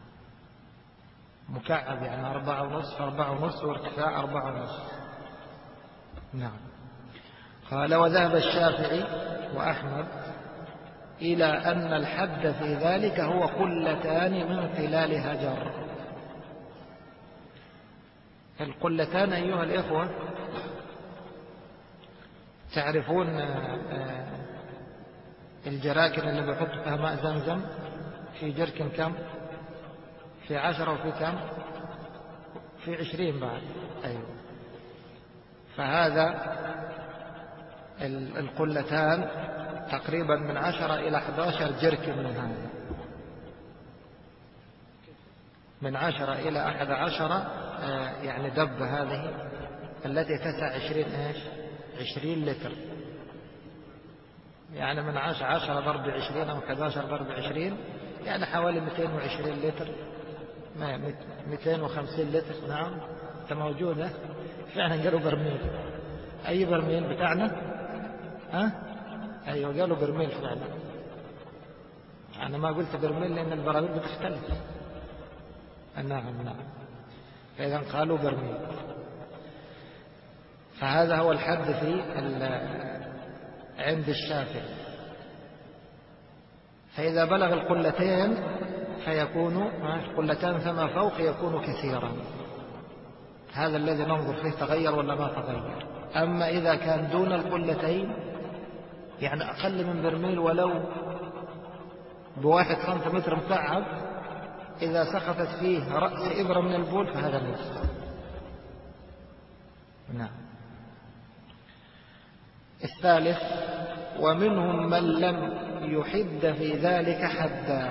مكعب يعني 4 ونصف 4 ونصف وارتفاع 4 ونصف. نعم. قال وذهب الشافعي وأحمد إلى أن الحد في ذلك هو قلتان من خلال هجر. القلتان أيها الإخوة تعرفون الجراكن اللي بيحطوا فيها ماء زمزم، في جركن كم؟ في 10 وفي كم؟ في 20 بعد. أيوة. فهذا القلتان تقريبا من 10 إلى 11 جركن من هذا، من 10 إلى 11 يعني دب هذه التي تسع 20 لتر، يعني من 10 ضرب 20 أو 11 ضرب 20 يعني حوالي 220 لتر، 250 لتر. نعم أنت موجودة فعلا. قالوا برميل. أي برميل بتاعنا؟ أيوة قالوا برميل فعلا. أنا ما قلت برميل لأن البراميل بتختلف. نعم. فإذا قالوا برميل. فهذا هو الحد في عند الشافعي. فإذا بلغ القلتين فيكون القلتان فما فوق يكون كثيرا. هذا الذي ننظر فيه تغير ولا ما تغير. أما إذا كان دون القلتين يعني أقل من برميل ولو ب1 سنتيمتر مكعب، إذا سقطت فيه رأس إبرة من البول فهذا نجس. نعم. الثالث ومنهم من لم يحد في ذلك حدا،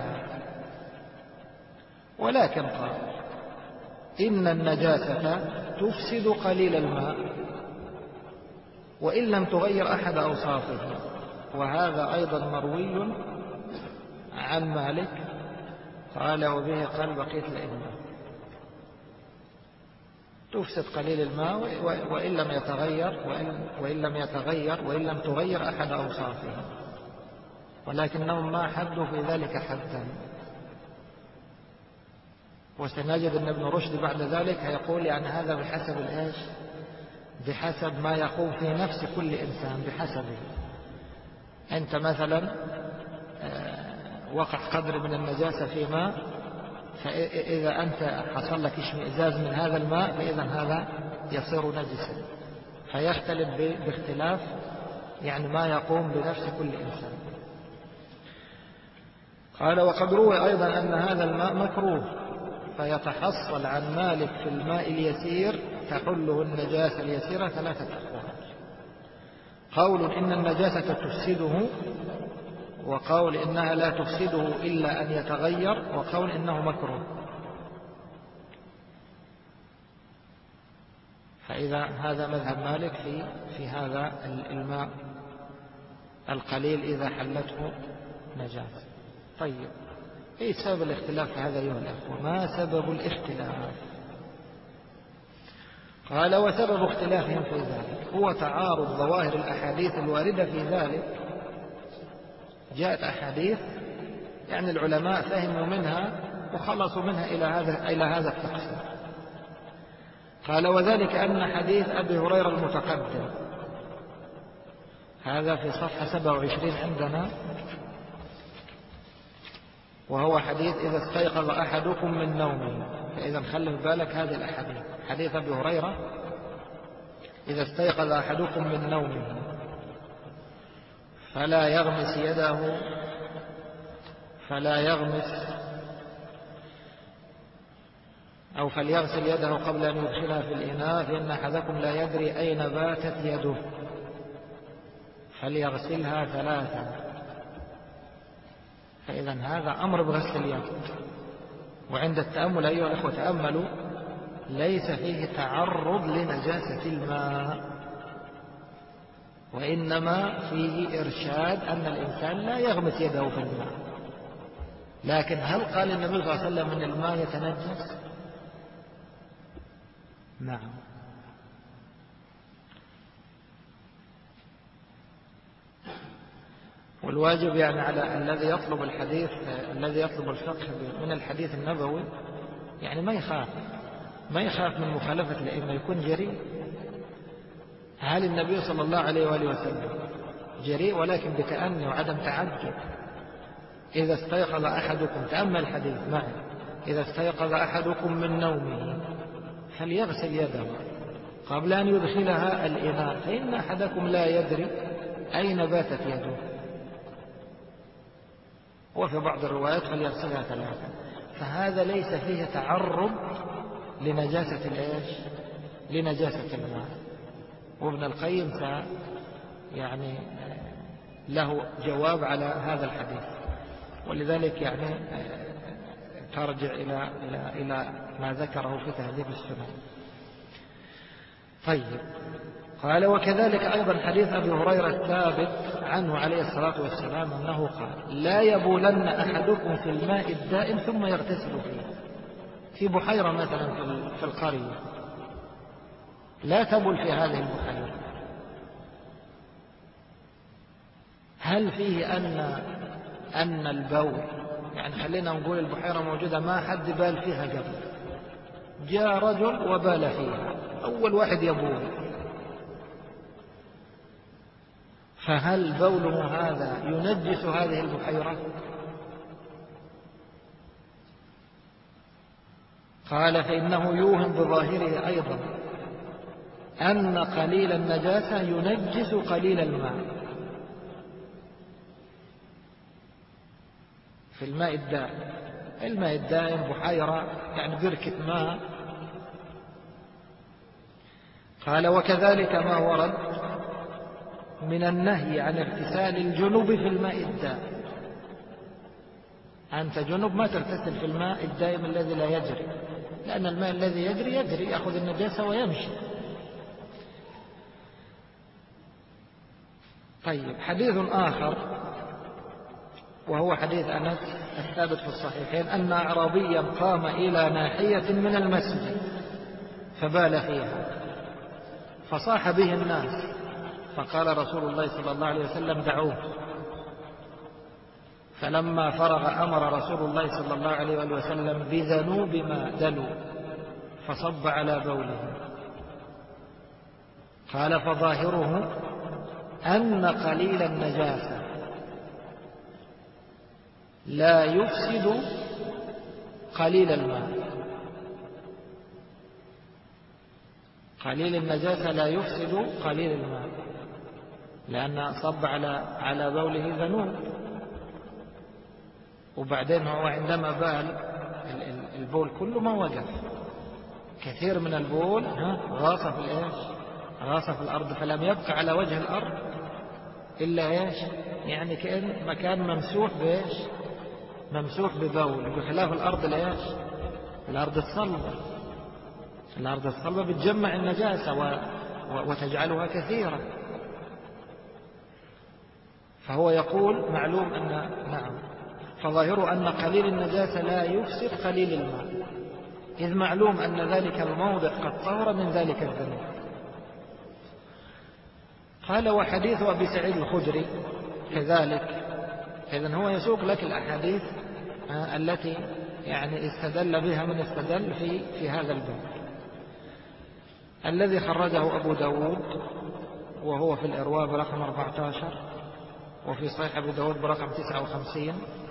ولكن قال إن النجاسة تفسد قليل الماء وإن لم تغير أحد أوصافه. وهذا أيضا مروي عن مالك قال وبه قال بقية الأئمة. تفسد قليل الماء وإن لم يتغير وإن لم تغير أحد أوصافه، ولكنهم ما حدوا في ذلك حدا. وسنجد أن ابن رشد بعد ذلك يقول يعني هذا بحسب الإيش؟ بحسب ما يقوم في نفس كل إنسان بحسبه. أنت مثلا وقع قدر من النجاسة في ماء، فإذا أنت حصل لك اشمئزاز من هذا الماء فإذا هذا يصير نجسا، فيختلف باختلاف يعني ما يقوم بنفس كل إنسان. قال وقد روي أيضا أن هذا الماء مكروه، فيتحصل عن مالك في الماء اليسير تحله النجاسة اليسيرة 3 أقوال: قول إن النجاسة تفسده، وقول إنها لا تفسده إلا أن يتغير، وقول إنه مكروه. فإذا هذا مذهب مالك في هذا الماء القليل إذا حلته نجاسة. طيب إيه سبب الاختلاف في هذا أيها الأخوة؟ ما سبب الاختلاف؟ قال وسبب اختلافهم في ذلك هو تعارض ظواهر الأحاديث الواردة في ذلك. جاءت أحاديث يعني العلماء فهموا منها وخلصوا منها إلى هذا التقسيم. قال وذلك أن حديث أبي هريرة المتقدم هذا في صفحة 27 عندنا، وهو حديث إذا استيقظ أحدكم من نومه. فإذا خلف بالك هذه الأحاديث، حديث أبي هريرة إذا استيقظ أحدكم من نومه فلا يغمس أو فليغسل يده قبل أن يدخلها في الإناء، فإن أحدكم لا يدري أين باتت يده فليغسلها 3. فإذا هذا أمر بغسل اليد. وعند التأمل أيها الأخوة تأملوا، ليس فيه تعرض لنجاسة الماء، وإنما فيه إرشاد أن الإنسان لا يغمس يده في الماء. لكن هل قال النبي صلى الله عليه وسلم أن الماء يتنجس؟ نعم. والواجب يعني على الذي يطلب الحديث، الذي يطلب الفقه من الحديث النبوي، يعني ما يخاف من مخالفة الأئمة، يكون جريء. هل النبي صلى الله عليه وآله وسلم جريء ولكن بتأني وعدم تعجب. إذا استيقظ أحدكم، تأمل الحديث معي، إذا استيقظ أحدكم من نومه فليغسل يده قبل أن يدخلها الإناء، فإن أحدكم لا يدري أين باتت يده. وفي بعض الروايات فليغسلها 3. فهذا ليس فيه تعرض لنجاسة الإيش؟ لنجاسة الماء. وابن القيم يعني له جواب على هذا الحديث، ولذلك يعني ترجع إلى ما ذكره في تهذيب السنن. طيب، قال وكذلك أيضا حديث أبي هريرة الثابت عنه عليه الصلاة والسلام أنه قال لا يبولن أحدكم في الماء الدائم ثم يغتسل فيه. في بحيرة مثلا في القرية لا تبل في هذه البحيرة، هل فيه أن البول، يعني خلينا نقول البحيرة موجودة ما حد بال فيها قبل، جاء رجل وبال فيها، أول واحد يبول، فهل بوله هذا ينجس هذه البحيرة؟ قال فإنه يوهم بظاهره أيضا أن قليل النجاسة ينجس قليل الماء في الماء الدائم. الماء الدائم بحيرة يعني بركة ماء. قال وكذلك ما ورد من النهي عن اغتسال الجنوب في الماء الدائم. أنت جنوب ما تغتسل في الماء الدائم الذي لا يجري، لأن الماء الذي يجري يأخذ النجاسة ويمشي. طيب، حديث آخر وهو حديث أنس الثابت في الصحيحين أن أعرابيا قام إلى ناحية من المسجد فبال فيها فصاح به الناس، فقال رسول الله صلى الله عليه وسلم دعوه. فلما فرغ أمر رسول الله صلى الله عليه وسلم بذنوب ما دلوا فصب على بوله. قال فظاهره أن قليل النجاسة لا يفسد قليل الماء. قليل النجاسة لا يفسد قليل الماء، لأن صب على بوله ذنوب. وبعدين هو عندما بال البول كله ما وقف، كثير من البول غاص في الإيش؟ غاص في الأرض، فلم يبقى على وجه الأرض إلا إيش؟ يعني كأن مكان ممسوح بإيش؟ ممسوح ببول، بخلاف الأرض الإيش؟ الأرض الصلبة. الأرض الصلبة بتجمع النجاسة وتجعلها كثيرة. فهو يقول معلوم أن فظاهره أن قليل النجاسة لا يفسد قليل الماء، إذ معلوم أن ذلك الموضع قد طهر من ذلك الذنب. قال وحديث أبي سعيد الخدري كذلك. إذن هو يسوق لك الأحاديث التي يعني استدل بها من استدل في هذا الباب، الذي خرجه أبو داود وهو في الإرواء برقم 14، وفي صحيح أبو داود برقم 59.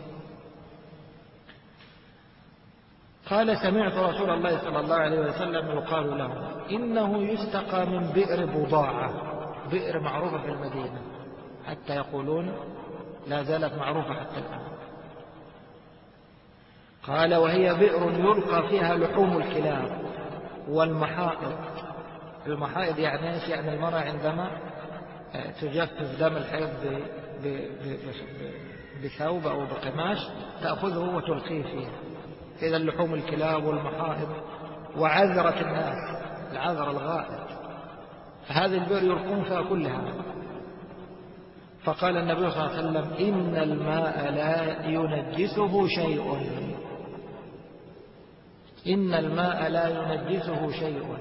قال سمعت رسول الله صلى الله عليه وسلم يقال له إنه يستقى من بئر بضاعة، بئر معروفة في المدينة حتى يقولون لا زالت معروفة حتى الآن. قال وهي بئر يلقى فيها لحوم الكلاب والمحائض. المحائض يعني ايش؟ يعني المرأة عندما تجفف دم الحيض بثوب أو بقماش تأخذه وتلقيه فيه. إذا اللحوم الكلاب والمحائض وعذرة الناس، العذر الغائط، فهذه البئر يلقون فيها كلها. فقال النبي صلى الله عليه وسلم إن الماء لا ينجسه شيء، إن الماء لا ينجسه شيء.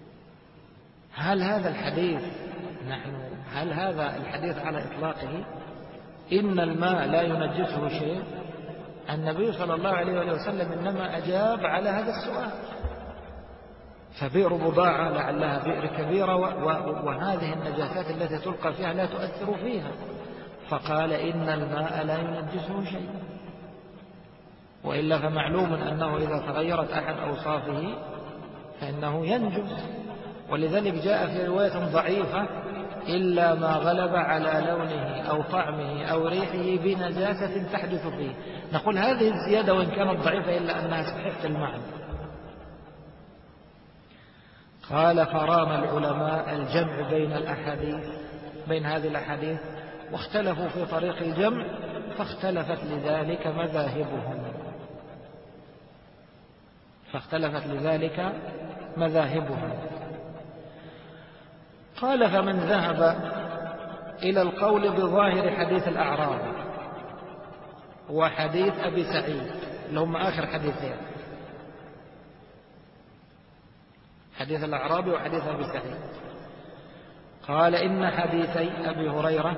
هل هذا الحديث على إطلاقه؟ إن الماء لا ينجسه شيء، النبي صلى الله عليه وسلم إنما أجاب على هذا السؤال. فبئر بضاعة لعلها بئر كبيرة وهذه النجاسات التي تلقى فيها لا تؤثر فيها، فقال إن الماء لا ينجسه شيء. وإلا فمعلوم أنه إذا تغيرت أحد أوصافه فإنه ينجس. ولذلك جاء في رواية ضعيفة إلا ما غلب على لونه أو طعمه أو ريحه بنجاسة تحدث فيه. نقول هذه الزيادة وإن كانت ضعيفة إلا أنها صحيحة المعنى. قال فرام العلماء الجمع بين هذه الأحاديث واختلفوا في طريق الجمع، فاختلفت لذلك مذاهبهم. قال فمن ذهب إلى القول بظاهر حديث الأعراب وحديث أبي سعيد اللي هم آخر حديثين، حديث الأعرابي وحديث أبي سعيد، قال إن حديثي أبي هريرة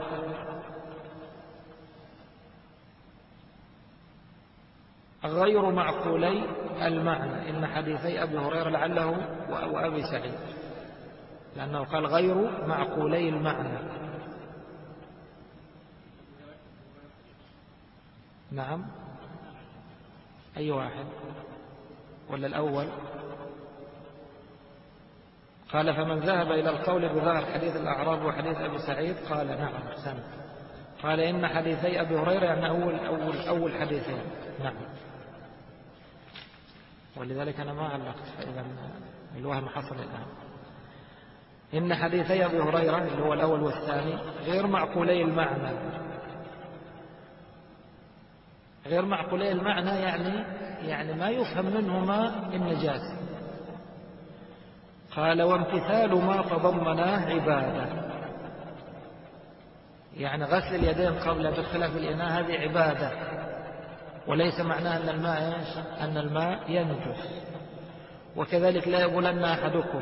غير معقولي المعنى. إن حديثي أبي هريرة لعله وأبي سعيد، لأنه قال غير معقولي المعنى. نعم، أي واحد ولا الأول؟ قال فمن ذهب إلى القول بظاهر حديث الأعراب وحديث أبي سعيد قال نعم سنة. قال إن حديثي أبي هريرة يعني أول حديثين. نعم، ولذلك أنا ما علقت، فإذا الوهم حصل الآن. إن حديثي أبي هريرة اللي هو الأول والثاني غير معقولي المعنى. غير معقولي المعنى يعني ما يفهم منهما النجاسة. قال وامتثال ما تضمناه عبادة، يعني غسل اليدين قبل دخولها في الإناء هذه عبادة، وليس معناه أن الماء ينجس. وكذلك لا يقولن أحدكم،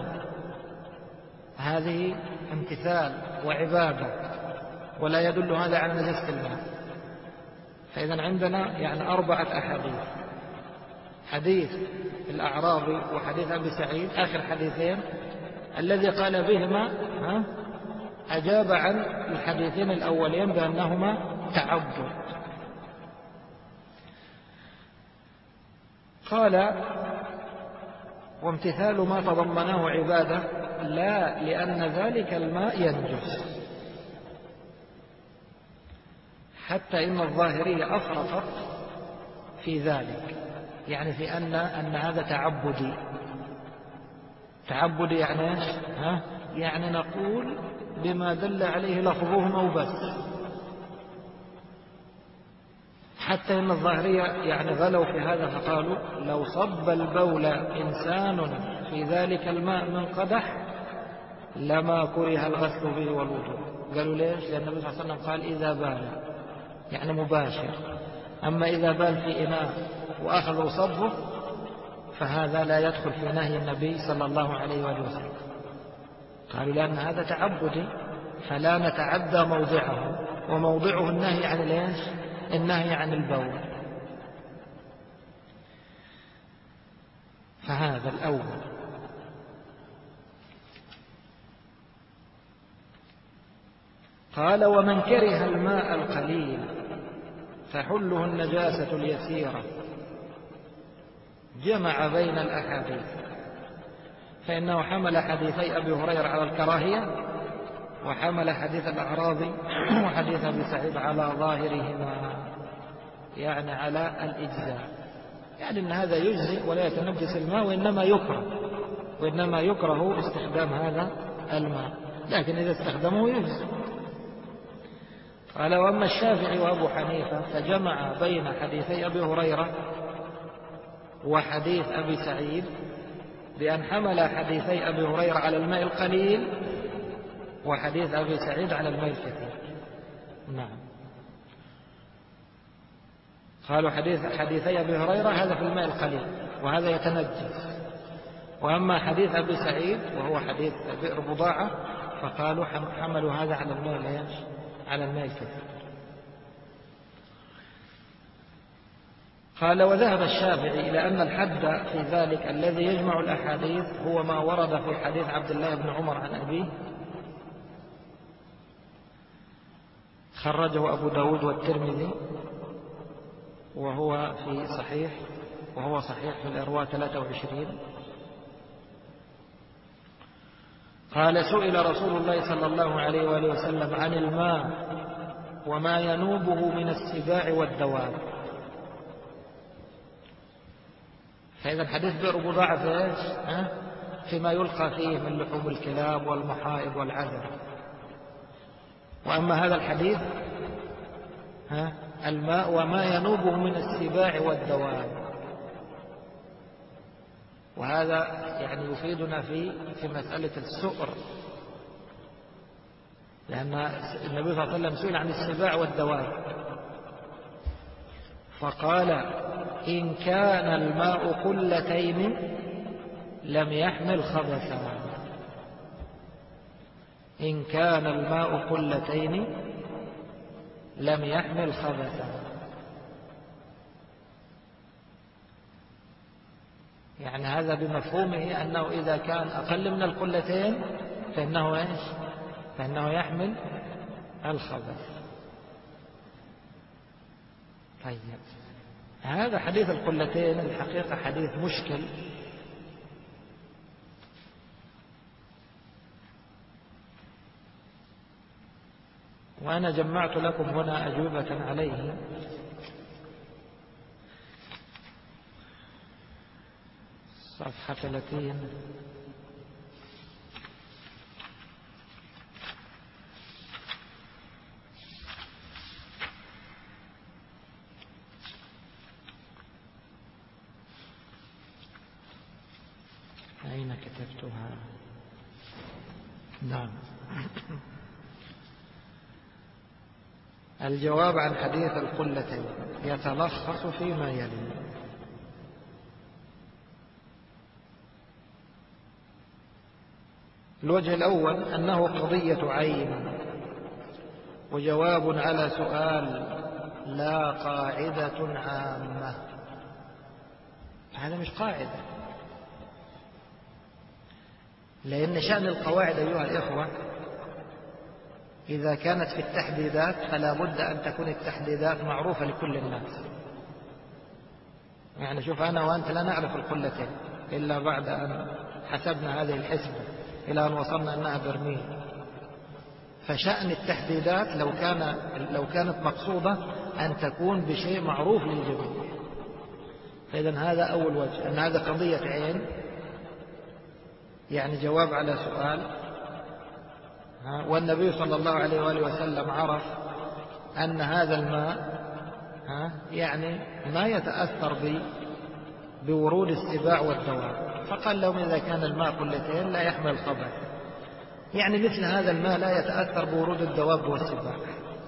هذه امتثال وعبادة، ولا يدل هذا على نجاسة الماء. فإذا عندنا يعني 4 أحاديث: حديث الأعرابي وحديث أبي سعيد آخر حديثين، الذي قال بهما أجاب عن الحديثين الأولين بأنهما تعبد. قال وامتثال ما تضمناه عبادة، لا لأن ذلك الماء ينجس، حتى إن الظاهرية أفرطت في ذلك، يعني في أن هذا تعبدي يعني إيش؟ يعني نقول بما دل عليه لفظهما وبس. حتى إن الظاهرية يعني غلوا في هذا فقالوا لو صب البول إنسان في ذلك الماء من قدح لما كره الغسل به والوضوء. قالوا ليش؟ لأن النبي صلى الله عليه وسلم قال إذا بال، يعني مباشر. أما إذا بال في إناء وأخذ صبه فهذا لا يدخل في نهي النبي صلى الله عليه وآله وسلم. قالوا لأن هذا تعبدي فلا نتعدى موضعه، وموضعه النهي عن ليش؟ النهي عن البول. فهذا الأول. قال ومن كره الماء القليل فحله النجاسة اليسيرة، جمع بين الأحاديث، فإنه حمل حديثي أبي هريرة على الكراهية، وحمل حديث الأعرابي وحديث أبي سعيد على ظاهرهما، يعني على الإجزاء، يعني أن هذا يجزي ولا يتنجس الماء، وإنما يكره استخدام هذا الماء، لكن إذا استخدمه يجزي. قال وأما الشافعي وأبو حنيفة فجمع بين حديثي أبي هريرة وحديث أبي سعيد بأن حمل حديثي أبي هريرة على الماء القليل وحديث أبي سعيد على الماء الكثير. نعم، قالوا حديثي أبي هريرة هذا في الماء القليل وهذا يتنجس، وأما حديث أبي سعيد وهو حديث بئر بضاعة فقالوا حملوا هذا على الماء الكثير. قال وذهب الشافعي إلى أن الحد في ذلك الذي يجمع الأحاديث هو ما ورد في حديث عبد الله بن عمر عن أبيه خرجه أبو داود والترمذي وهو صحيح في الإرواء 23. قال سئل رسول الله صلى الله عليه وآله وسلم عن الماء وما ينوبه من السباع والدواب. فإذا الحديث بئر بضاعة فيما يلقى فيه من لحوم الكلاب والمحائض والعذر. وأما هذا الحديث الماء وما ينوبه من السباع والدواب. وهذا يعني يفيدنا في مسألة السؤر، لأن النبي صلى الله عليه وسلم سئل عن السباع والدواب فقال إن كان الماء قلتين لم يحمل خبثا. إن كان الماء قلتين لم يحمل خبثا. يعني هذا بمفهومه أنه إذا كان أقل من القلتين فإنه يحمل الخبث. طيب هذا حديث القلتين الحقيقة حديث مشكل، وأنا جمعت لكم هنا أجوبة عليه. صفحة 30. أين كتبتها؟ نعم. الجواب عن حديث القلتين يتلخص فيما يلي. الوجه الأول أنه قضية عين وجواب على سؤال لا قاعدة عامة. هذا مش قاعدة، لأن شأن القواعد أيها الإخوة إذا كانت في التحديدات فلا بد أن تكون التحديدات معروفة لكل الناس. يعني شوف أنا وأنت لا نعرف القلتين إلا بعد أن حسبنا هذه الحسبة إلى أن وصلنا أنها برميل. فشأن التحديدات لو كانت مقصودة أن تكون بشيء معروف للجميع. فإذا هذا أول وجه، أن هذا قضية عين، يعني جواب على سؤال. والنبي صلى الله عليه وآله وسلم عرف أن هذا الماء يعني ما يتأثر بورود السباع والدواب، فقال لهم إذا كان الماء قلتين لا يحمل خبث. يعني مثل هذا الماء لا يتأثر بورود الدواب والسباع.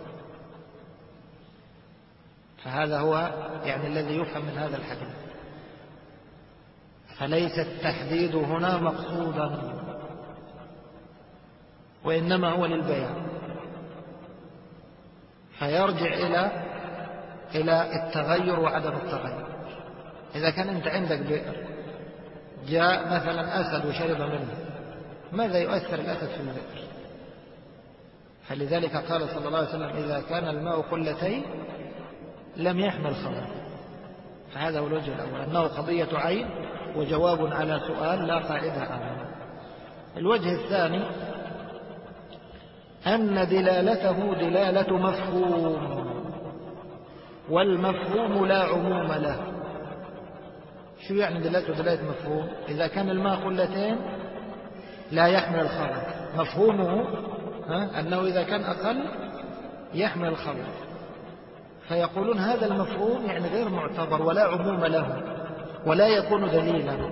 فهذا هو يعني الذي يفهم من هذا الحديث. فليس التحديد هنا مقصودا، وإنما هو للبيان، فيرجع إلى التغير وعدم التغير. إذا كان أنت عندك بئر جاء مثلا أسد وشرب منه، ماذا يؤثر الأسد في البئر؟ فلذلك قال صلى الله عليه وسلم إذا كان الماء قلتين لم يحمل خبث. فهذا هو الوجه الأول، أنه قضية عين وجواب على سؤال لا قاعدة عنه. الوجه الثاني أن دلالته دلالة مفهوم، والمفهوم لا عموم له. شو يعني دلالته دلالة مفهوم؟ إذا كان الماء قلتين لا يحمل الخبث، مفهومه أنه إذا كان أقل يحمل الخبث. فيقولون هذا المفهوم يعني غير معتبر ولا عموم له ولا يكون دليلا.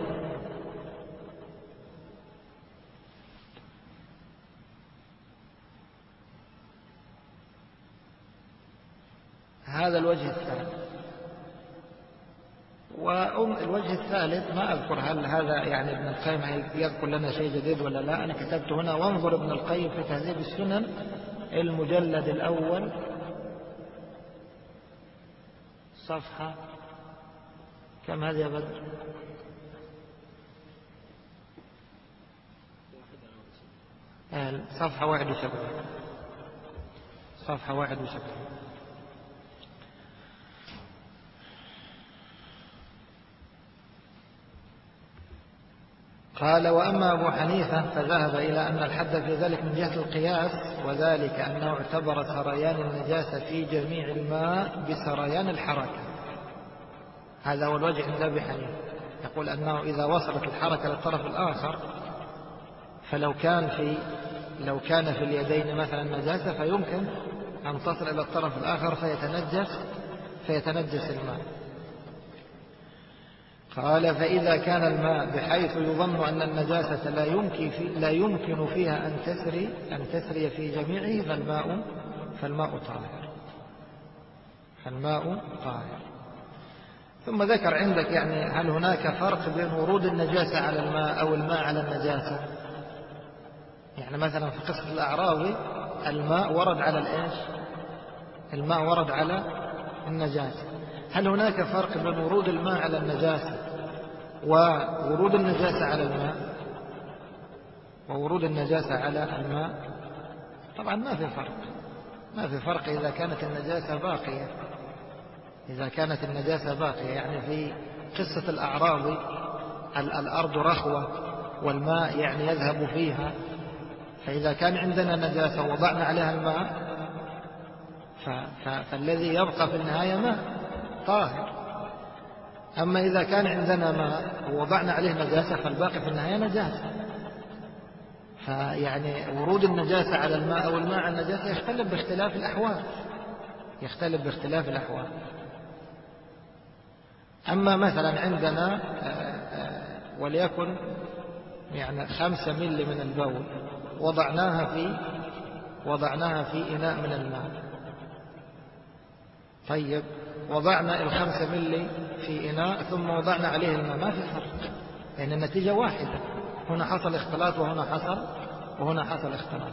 هذا الوجه الثالث. والوجه الثالث ما أذكر هل هذا يعني ابن القيم يذكر لنا شيء جديد ولا لا. أنا كتبت هنا وانظر ابن القيم في تهذيب السنن المجلد الأول صفحة كم هذه يا بدر؟ صفحة 71. صفحة 71. قال: وأما أبو حنيفة فذهب إلى أن الحد في ذلك من جهة القياس، وذلك أنه اعتبر سريان النجاسة في جميع الماء بسريان الحركة. هذا هو الوجه عند أبي حنيفة، يقول أنه إذا وصلت الحركة للطرف الآخر، فلو كان في اليدين مثلا نجاسة فيمكن أن تصل إلى الطرف الآخر فيتنجس الماء. قال: فإذا كان الماء بحيث يظن أن النجاسة لا يمكن فيها أن تسري في جميعه فالماء طاهر. ثم ذكر عندك يعني هل هناك فرق بين ورود النجاسة على الماء أو الماء على النجاسة؟ يعني مثلا في قصة الأعرابي الماء ورد على الإيش؟ الماء ورد على النجاسة. هل هناك فرق بين ورود الماء على النجاسة وورود النجاسة على الماء وورود النجاسة على الماء؟ طبعا ما في فرق إذا كانت النجاسة باقية. يعني في قصة الأعرابي الأرض رخوة والماء يعني يذهب فيها، فإذا كان عندنا نجاسة ووضعنا عليها الماء فالذي يبقى في النهاية ماء طاهر. أما إذا كان عندنا ماء ووضعنا عليه نجاسة فالباقي في النهاية نجاسة. فيعني ورود النجاسة على الماء أو الماء على النجاسة يختلف باختلاف الأحوال. أما مثلا عندنا وليكن يعني 5 مل من البول وضعناها في إناء من الماء. طيب وضعنا 5 مل في إناء ثم وضعنا عليه الماء، ما في فرق، لأن النتيجة واحدة. هنا حصل اختلاط وهنا حصل اختلاط.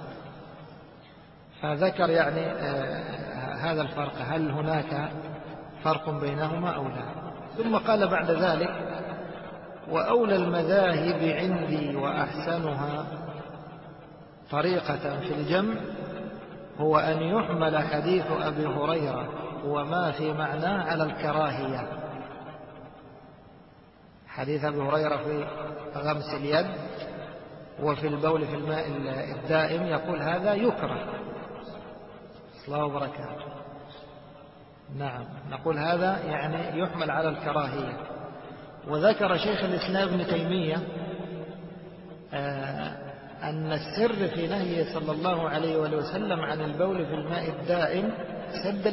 فذكر يعني هذا الفرق، هل هناك فرق بينهما أو لا؟ ثم قال بعد ذلك: وأولى المذاهب عندي وأحسنها طريقة في الجمع هو أن يحمل حديث أبي هريرة وما في معناه على الكراهية. حديث أبي هريرة في غمس اليد وفي البول في الماء الدائم يقول هذا يكره. الله وبركاته. نعم، نقول هذا يعني يحمل على الكراهية. وذكر شيخ الإسلام ابن تيمية أن السر في نهيه صلى الله عليه وسلم عن البول في الماء الدائم سدا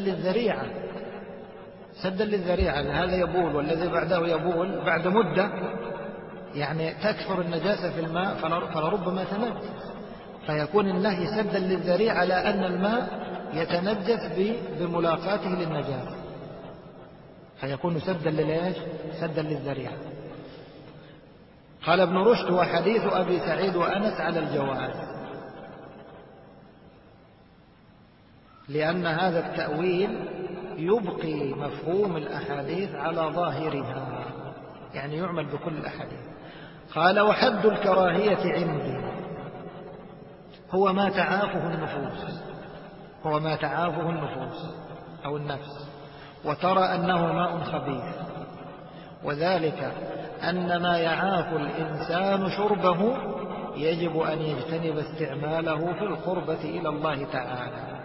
للذريعة. هذا يبول والذي بعده يبول بعد مدة، يعني تكثر النجاسة في الماء فلربما تنجس، فيكون النهي سدا للذريعة على أن الماء يتنجس بملاقاته للنجاسة، فيكون سدا للذريعة. قال ابن رشد: وحديث أبي سعيد وأنس على الجواز، لأن هذا التأويل يبقي مفهوم الأحاديث على ظاهرها، يعني يعمل بكل الأحاديث. قال: وحد الكراهية عندي هو ما تعافه النفوس أو النفس وترى أنه ماء خبيث، وذلك أن ما يعاف الإنسان شربه يجب أن يجتنب استعماله في القربة إلى الله تعالى.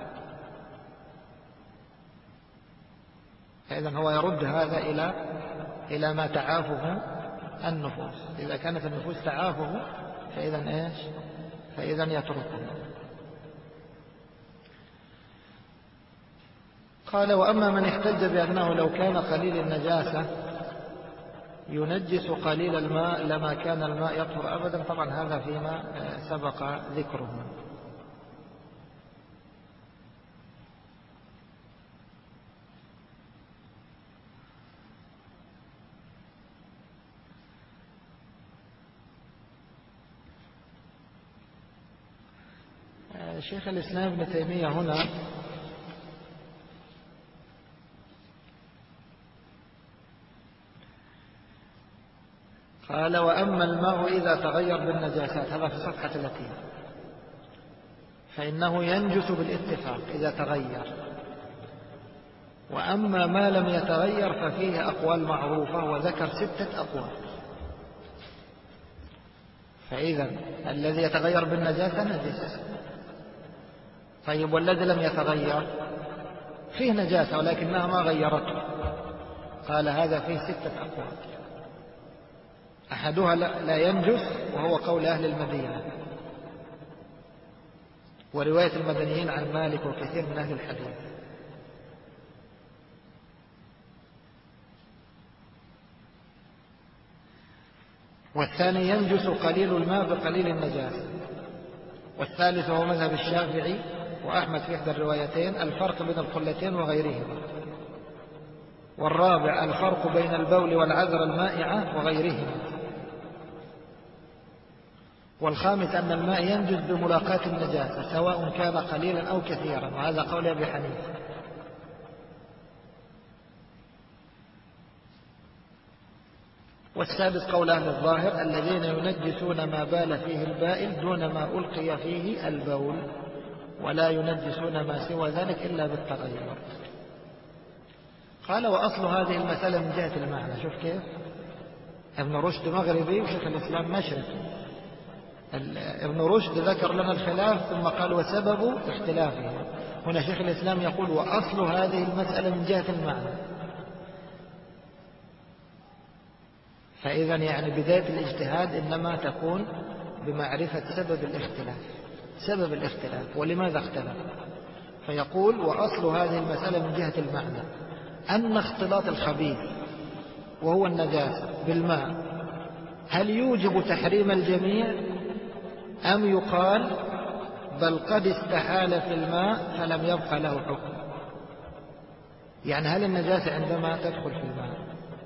فإذا هو يرد هذا إلى ما تعافه النفوس. إذا كانت النفوس تعافه فإذا يتركه. قال: وأما من احتج بأنه لو كان قليل النجاسة ينجس قليل الماء لما كان الماء يطهر أبدا، طبعا هذا فيما سبق ذكره. شيخ الإسلام ابن تيمية هنا قال وأما الماء إذا تغير بالنجاسات، هذا في صفحة 30، فإنه ينجس بالاتفاق إذا تغير. وأما ما لم يتغير ففيه أقوال معروفة، وذكر 6 أقوال. فإذا الذي يتغير بالنجاسة نجس. طيب والذي لم يتغير فيه نجاسة ولكنها ما غيرته، قال هذا فيه 6 أقوال. أحدها لا ينجس، وهو قول أهل المدينة ورواية المدنيين عن مالك وكثير من أهل الحديث. والثاني ينجس قليل الماء بقليل النجاسة. والثالث هو مذهب الشافعي وأحمد في إحدى الروايتين، الفرق بين القلتين وغيرهما. والرابع الفرق بين البول والعذر المائعة وغيرهما. والخامس أن الماء ينجس بملاقاة النجاسة سواء كان قليلا أو كثيرا، وهذا قول أبي حنيفة. والسادس قول أهل الظاهر الذين ينجسون ما بال فيه البائل دون ما ألقي فيه البول، ولا ينجسون ما سوى ذلك إلا بالتغير. قال وأصل هذه المسألة من جهة المعنى. شوف كيف ابن رشد مغربي وشيخ الإسلام مشرقي. ابن رشد ذكر لنا الخلاف ثم قال وسبب اختلافه. هنا شيخ الإسلام يقول وأصل هذه المسألة من جهة المعنى. فإذا يعني بداية الاجتهاد إنما تكون بمعرفة سبب الاختلاف ولماذا اختلف. فيقول وأصل هذه المسألة من جهة المعنى أن اختلاط الخبيث وهو النجاسة بالماء هل يوجب تحريم الجميع أم يقال بل قد استحال في الماء فلم يبقى له حكم. يعني هل النجاسة عندما تدخل في الماء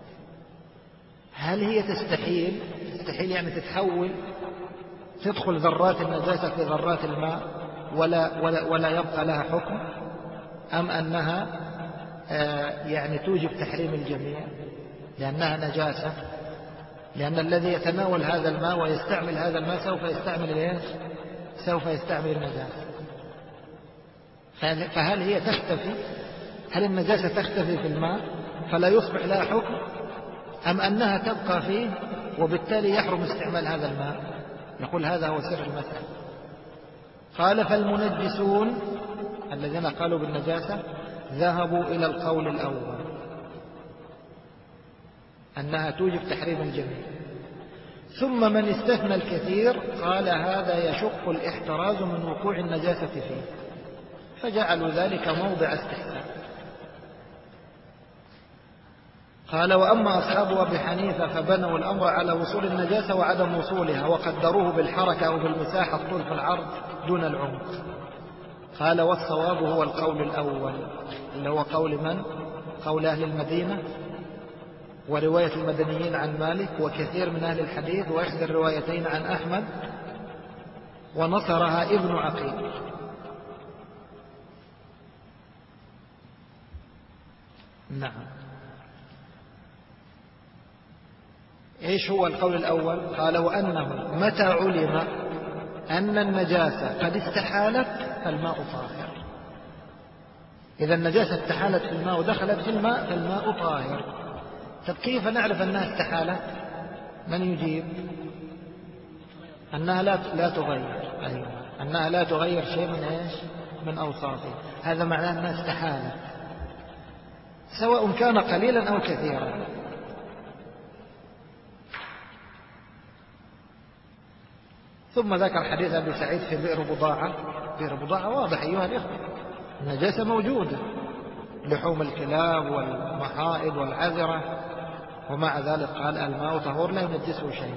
هل هي تستحيل يعني تتحول تدخل ذرات النجاسة في ذرات الماء ولا يبقى لها حكم، أم أنها يعني توجب تحريم الجميع لأنها نجاسة، لأن الذي يتناول هذا الماء ويستعمل هذا الماء سوف يستعمل النجاسة. فهل هي تختفي؟ هل النجاسة تختفي في الماء فلا يصبح لها حكم، أم أنها تبقى فيه وبالتالي يحرم استعمال هذا الماء؟ يقول هذا هو سر المسألة. قال فالمنجسون الذين قالوا بالنجاسة ذهبوا إلى القول الأول أنها توجب تحريم الجميع. ثم من استثنى الكثير قال هذا يشق الاحتراز من وقوع النجاسة فيه، فجعلوا ذلك موضع استحسان. قال وأما أصحاب أبي حنيفة فبنوا الأمر على وصول النجاسة وعدم وصولها، وقدروه بالحركة أو بالمساحة الطول في العرض دون العمق. قال والصواب هو القول الأول اللي هو قول من؟ قول أهل المدينة ورواية المدنيين عن مالك وكثير من أهل الحديث، وإحدى الروايتين عن أحمد، ونصرها ابن عقيل. نعم. إيش هو القول الأول؟ قال وأنه متى علم أن النجاسة قد استحالت فالماء طاهر. إذا النجاسة استحالت في الماء ودخلت في الماء فالماء طاهر. طب كيف نعرف أنها استحالت؟ من يجيب؟ أنها لا تغير. أيوة. أنها لا تغير شيء من إيش؟ من أوصافه. هذا معناه أنها استحالت سواء كان قليلا أو كثيرا. ثم ذكر حديث أبي سعيد في بئر بضاعة. بئر بضاعة واضح أيها الإخوة، النجاسة موجودة، لحوم الكلاب والمحائض والعذرة، ومع ذلك قال الماء طهور لا ينجسه شيء.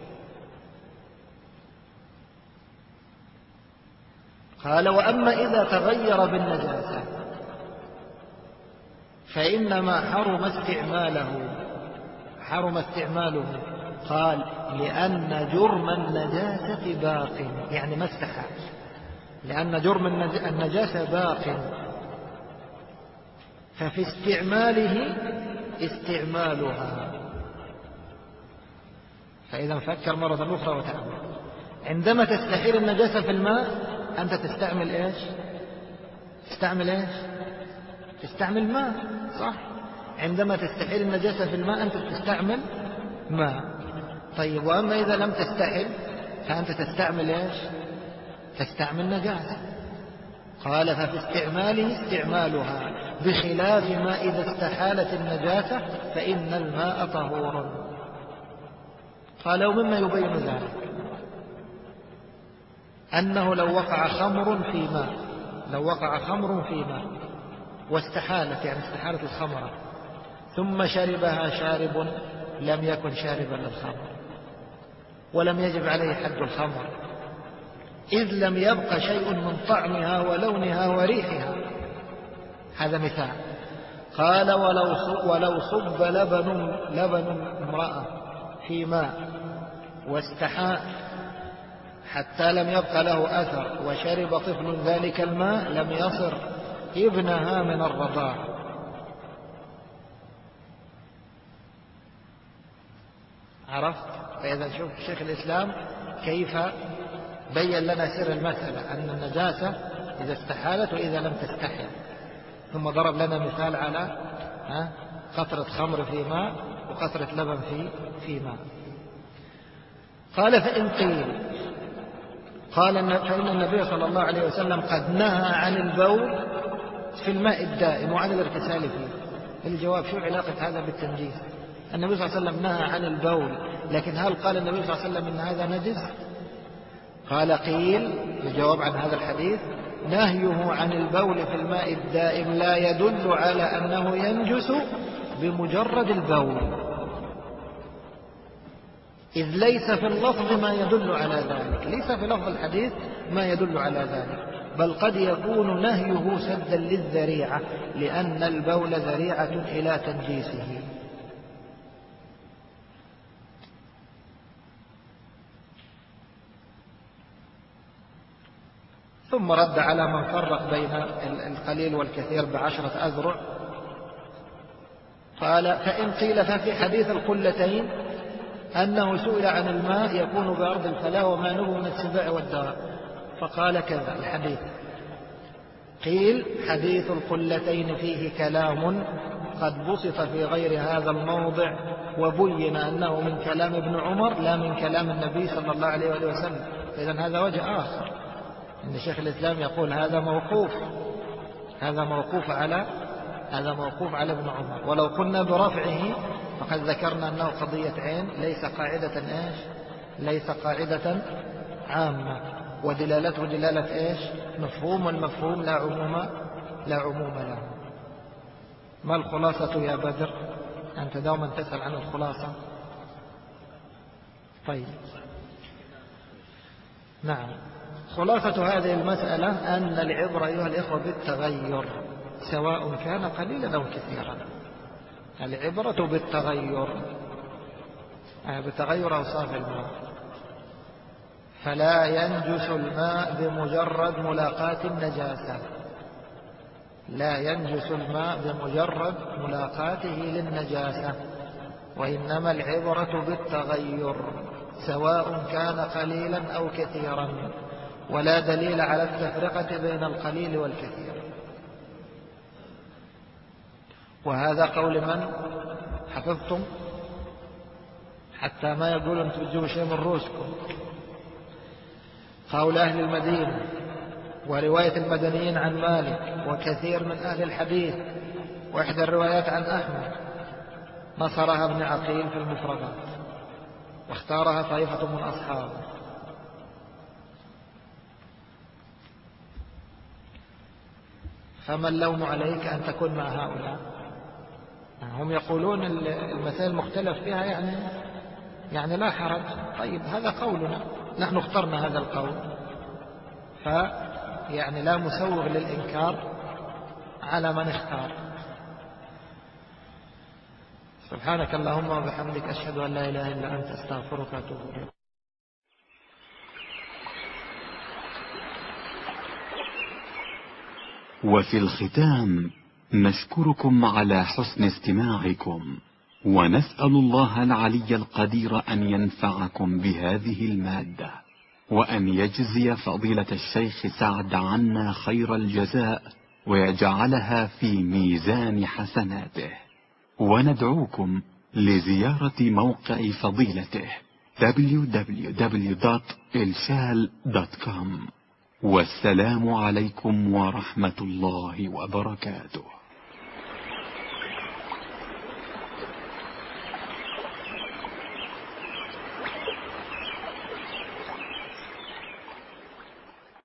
قال وأما إذا تغير بالنجاسة فإنما حرم استعماله. قال لأن جرم النجاسة باق، يعني ما استحال، لأن جرم النجاسة باق، ففي استعماله استعمالها. فإذا فكر مرة أخرى وتأمل. عندما تستحيل النجاسة في الماء أنت تستعمل إيش؟ تستعمل ماء، صح؟ عندما تستحيل النجاسة في الماء أنت تستعمل ماء. طيب، وأما إذا لم تستحل فأنت تستعمل إيش؟ تستعمل نجاسة. قال ففي استعماله استعمالها، بخلاف ما إذا استحالت النجاسة فإن الماء طهور. قال ومما يبين ذلك أنه لو وقع خمر في ماء واستحالت، يعني استحالت الخمرة، ثم شربها شارب لم يكن شاربا للخمر ولم يجب عليه حد الخمر، إذ لم يبق شيء من طعمها ولونها وريحها. هذا مثال. قال ولو صب لبن امرأة في ماء واستحاء حتى لم يبق له أثر وشرب طفل ذلك الماء لم يصر ابنها من الرضاع. عرفت؟ فإذا شوف شيخ الإسلام كيف بين لنا سر المسألة، أن النجاسة إذا استحالت وإذا لم تستحل. ثم ضرب لنا مثال على قطرة خمر في ماء وقطرة لبن في ماء. قال فإن قيل فإن النبي صلى الله عليه وسلم قد نهى عن البول في الماء الدائم وعن الاغتسال فيه. الجواب شو علاقة هذا بالتنجيس؟ النبي صلى الله عليه وسلم نهى عن البول، لكن هل قال النبي صلى الله عليه وسلم إن هذا نجس؟ قال قيل الجواب عن هذا الحديث نهيه عن البول في الماء الدائم لا يدل على أنه ينجس بمجرد البول، إذ ليس في اللفظ ما يدل على ذلك، ليس في لفظ الحديث ما يدل على ذلك، بل قد يكون نهيه سدا للذريعة، لأن البول ذريعة إلى تنجيسه. ثم رد على من فرق بين القليل والكثير ب10 أذرع. قال فإن قيل ففي حديث القلتين أنه سئل عن الماء يكون بأرض الفلاة وما نبه من السباع والدواء، فقال كذا الحديث. قيل حديث القلتين فيه كلام قد بسط في غير هذا الموضع، وبين أنه من كلام ابن عمر لا من كلام النبي صلى الله عليه وسلم. إذن هذا وجه آخر، إن شيخ الإسلام يقول هذا موقوف على ابن عمر. ولو قلنا برفعه فقد ذكرنا أنه قضية عين، ليس قاعدة عامة، ودلالته دلالة مفهوم، والمفهوم لا عموم له. ما الخلاصة يا بدر؟ أنت دوما تسأل عن الخلاصة. طيب، نعم، خلاصة هذه المسألة أن العبرة أيها الإخوة بالتغير، سواء كان قليلا أو كثيرا. العبرة بتغير أوصاف الماء، فلا ينجس الماء بمجرد ملاقاة النجاسة، لا ينجس الماء بمجرد ملاقاته للنجاسة، وإنما العبرة بالتغير سواء كان قليلا أو كثيرا، ولا دليل على التفرقة بين القليل والكثير. وهذا قول من حفظتم حتى ما يقول أنتم تجيبوا شيء من روسكم؟ قول أهل المدينة ورواية المدنيين عن مالك وكثير من أهل الحديث، وإحدى الروايات عن أحمد نصرها ابن عقيل في المفردات، واختارها طائفة من أصحابه. فما اللوم عليك أن تكون مع هؤلاء؟ هم يقولون المسائل مختلف فيها، يعني لا حرج. طيب، هذا قولنا، نحن اخترنا هذا القول، فيعني لا مسوغ للإنكار على من اختار. سبحانك اللهم وبحمدك، أشهد أن لا إله إلا أنت، أستغفرك وأتوب إليك. وفي الختام نشكركم على حسن استماعكم. ونسأل الله العلي القدير أن ينفعكم بهذه المادة، وأن يجزي فضيلة الشيخ سعد عنا خير الجزاء، ويجعلها في ميزان حسناته. وندعوكم لزيارة موقع فضيلته www.ilshal.com. والسلام عليكم ورحمة الله وبركاته.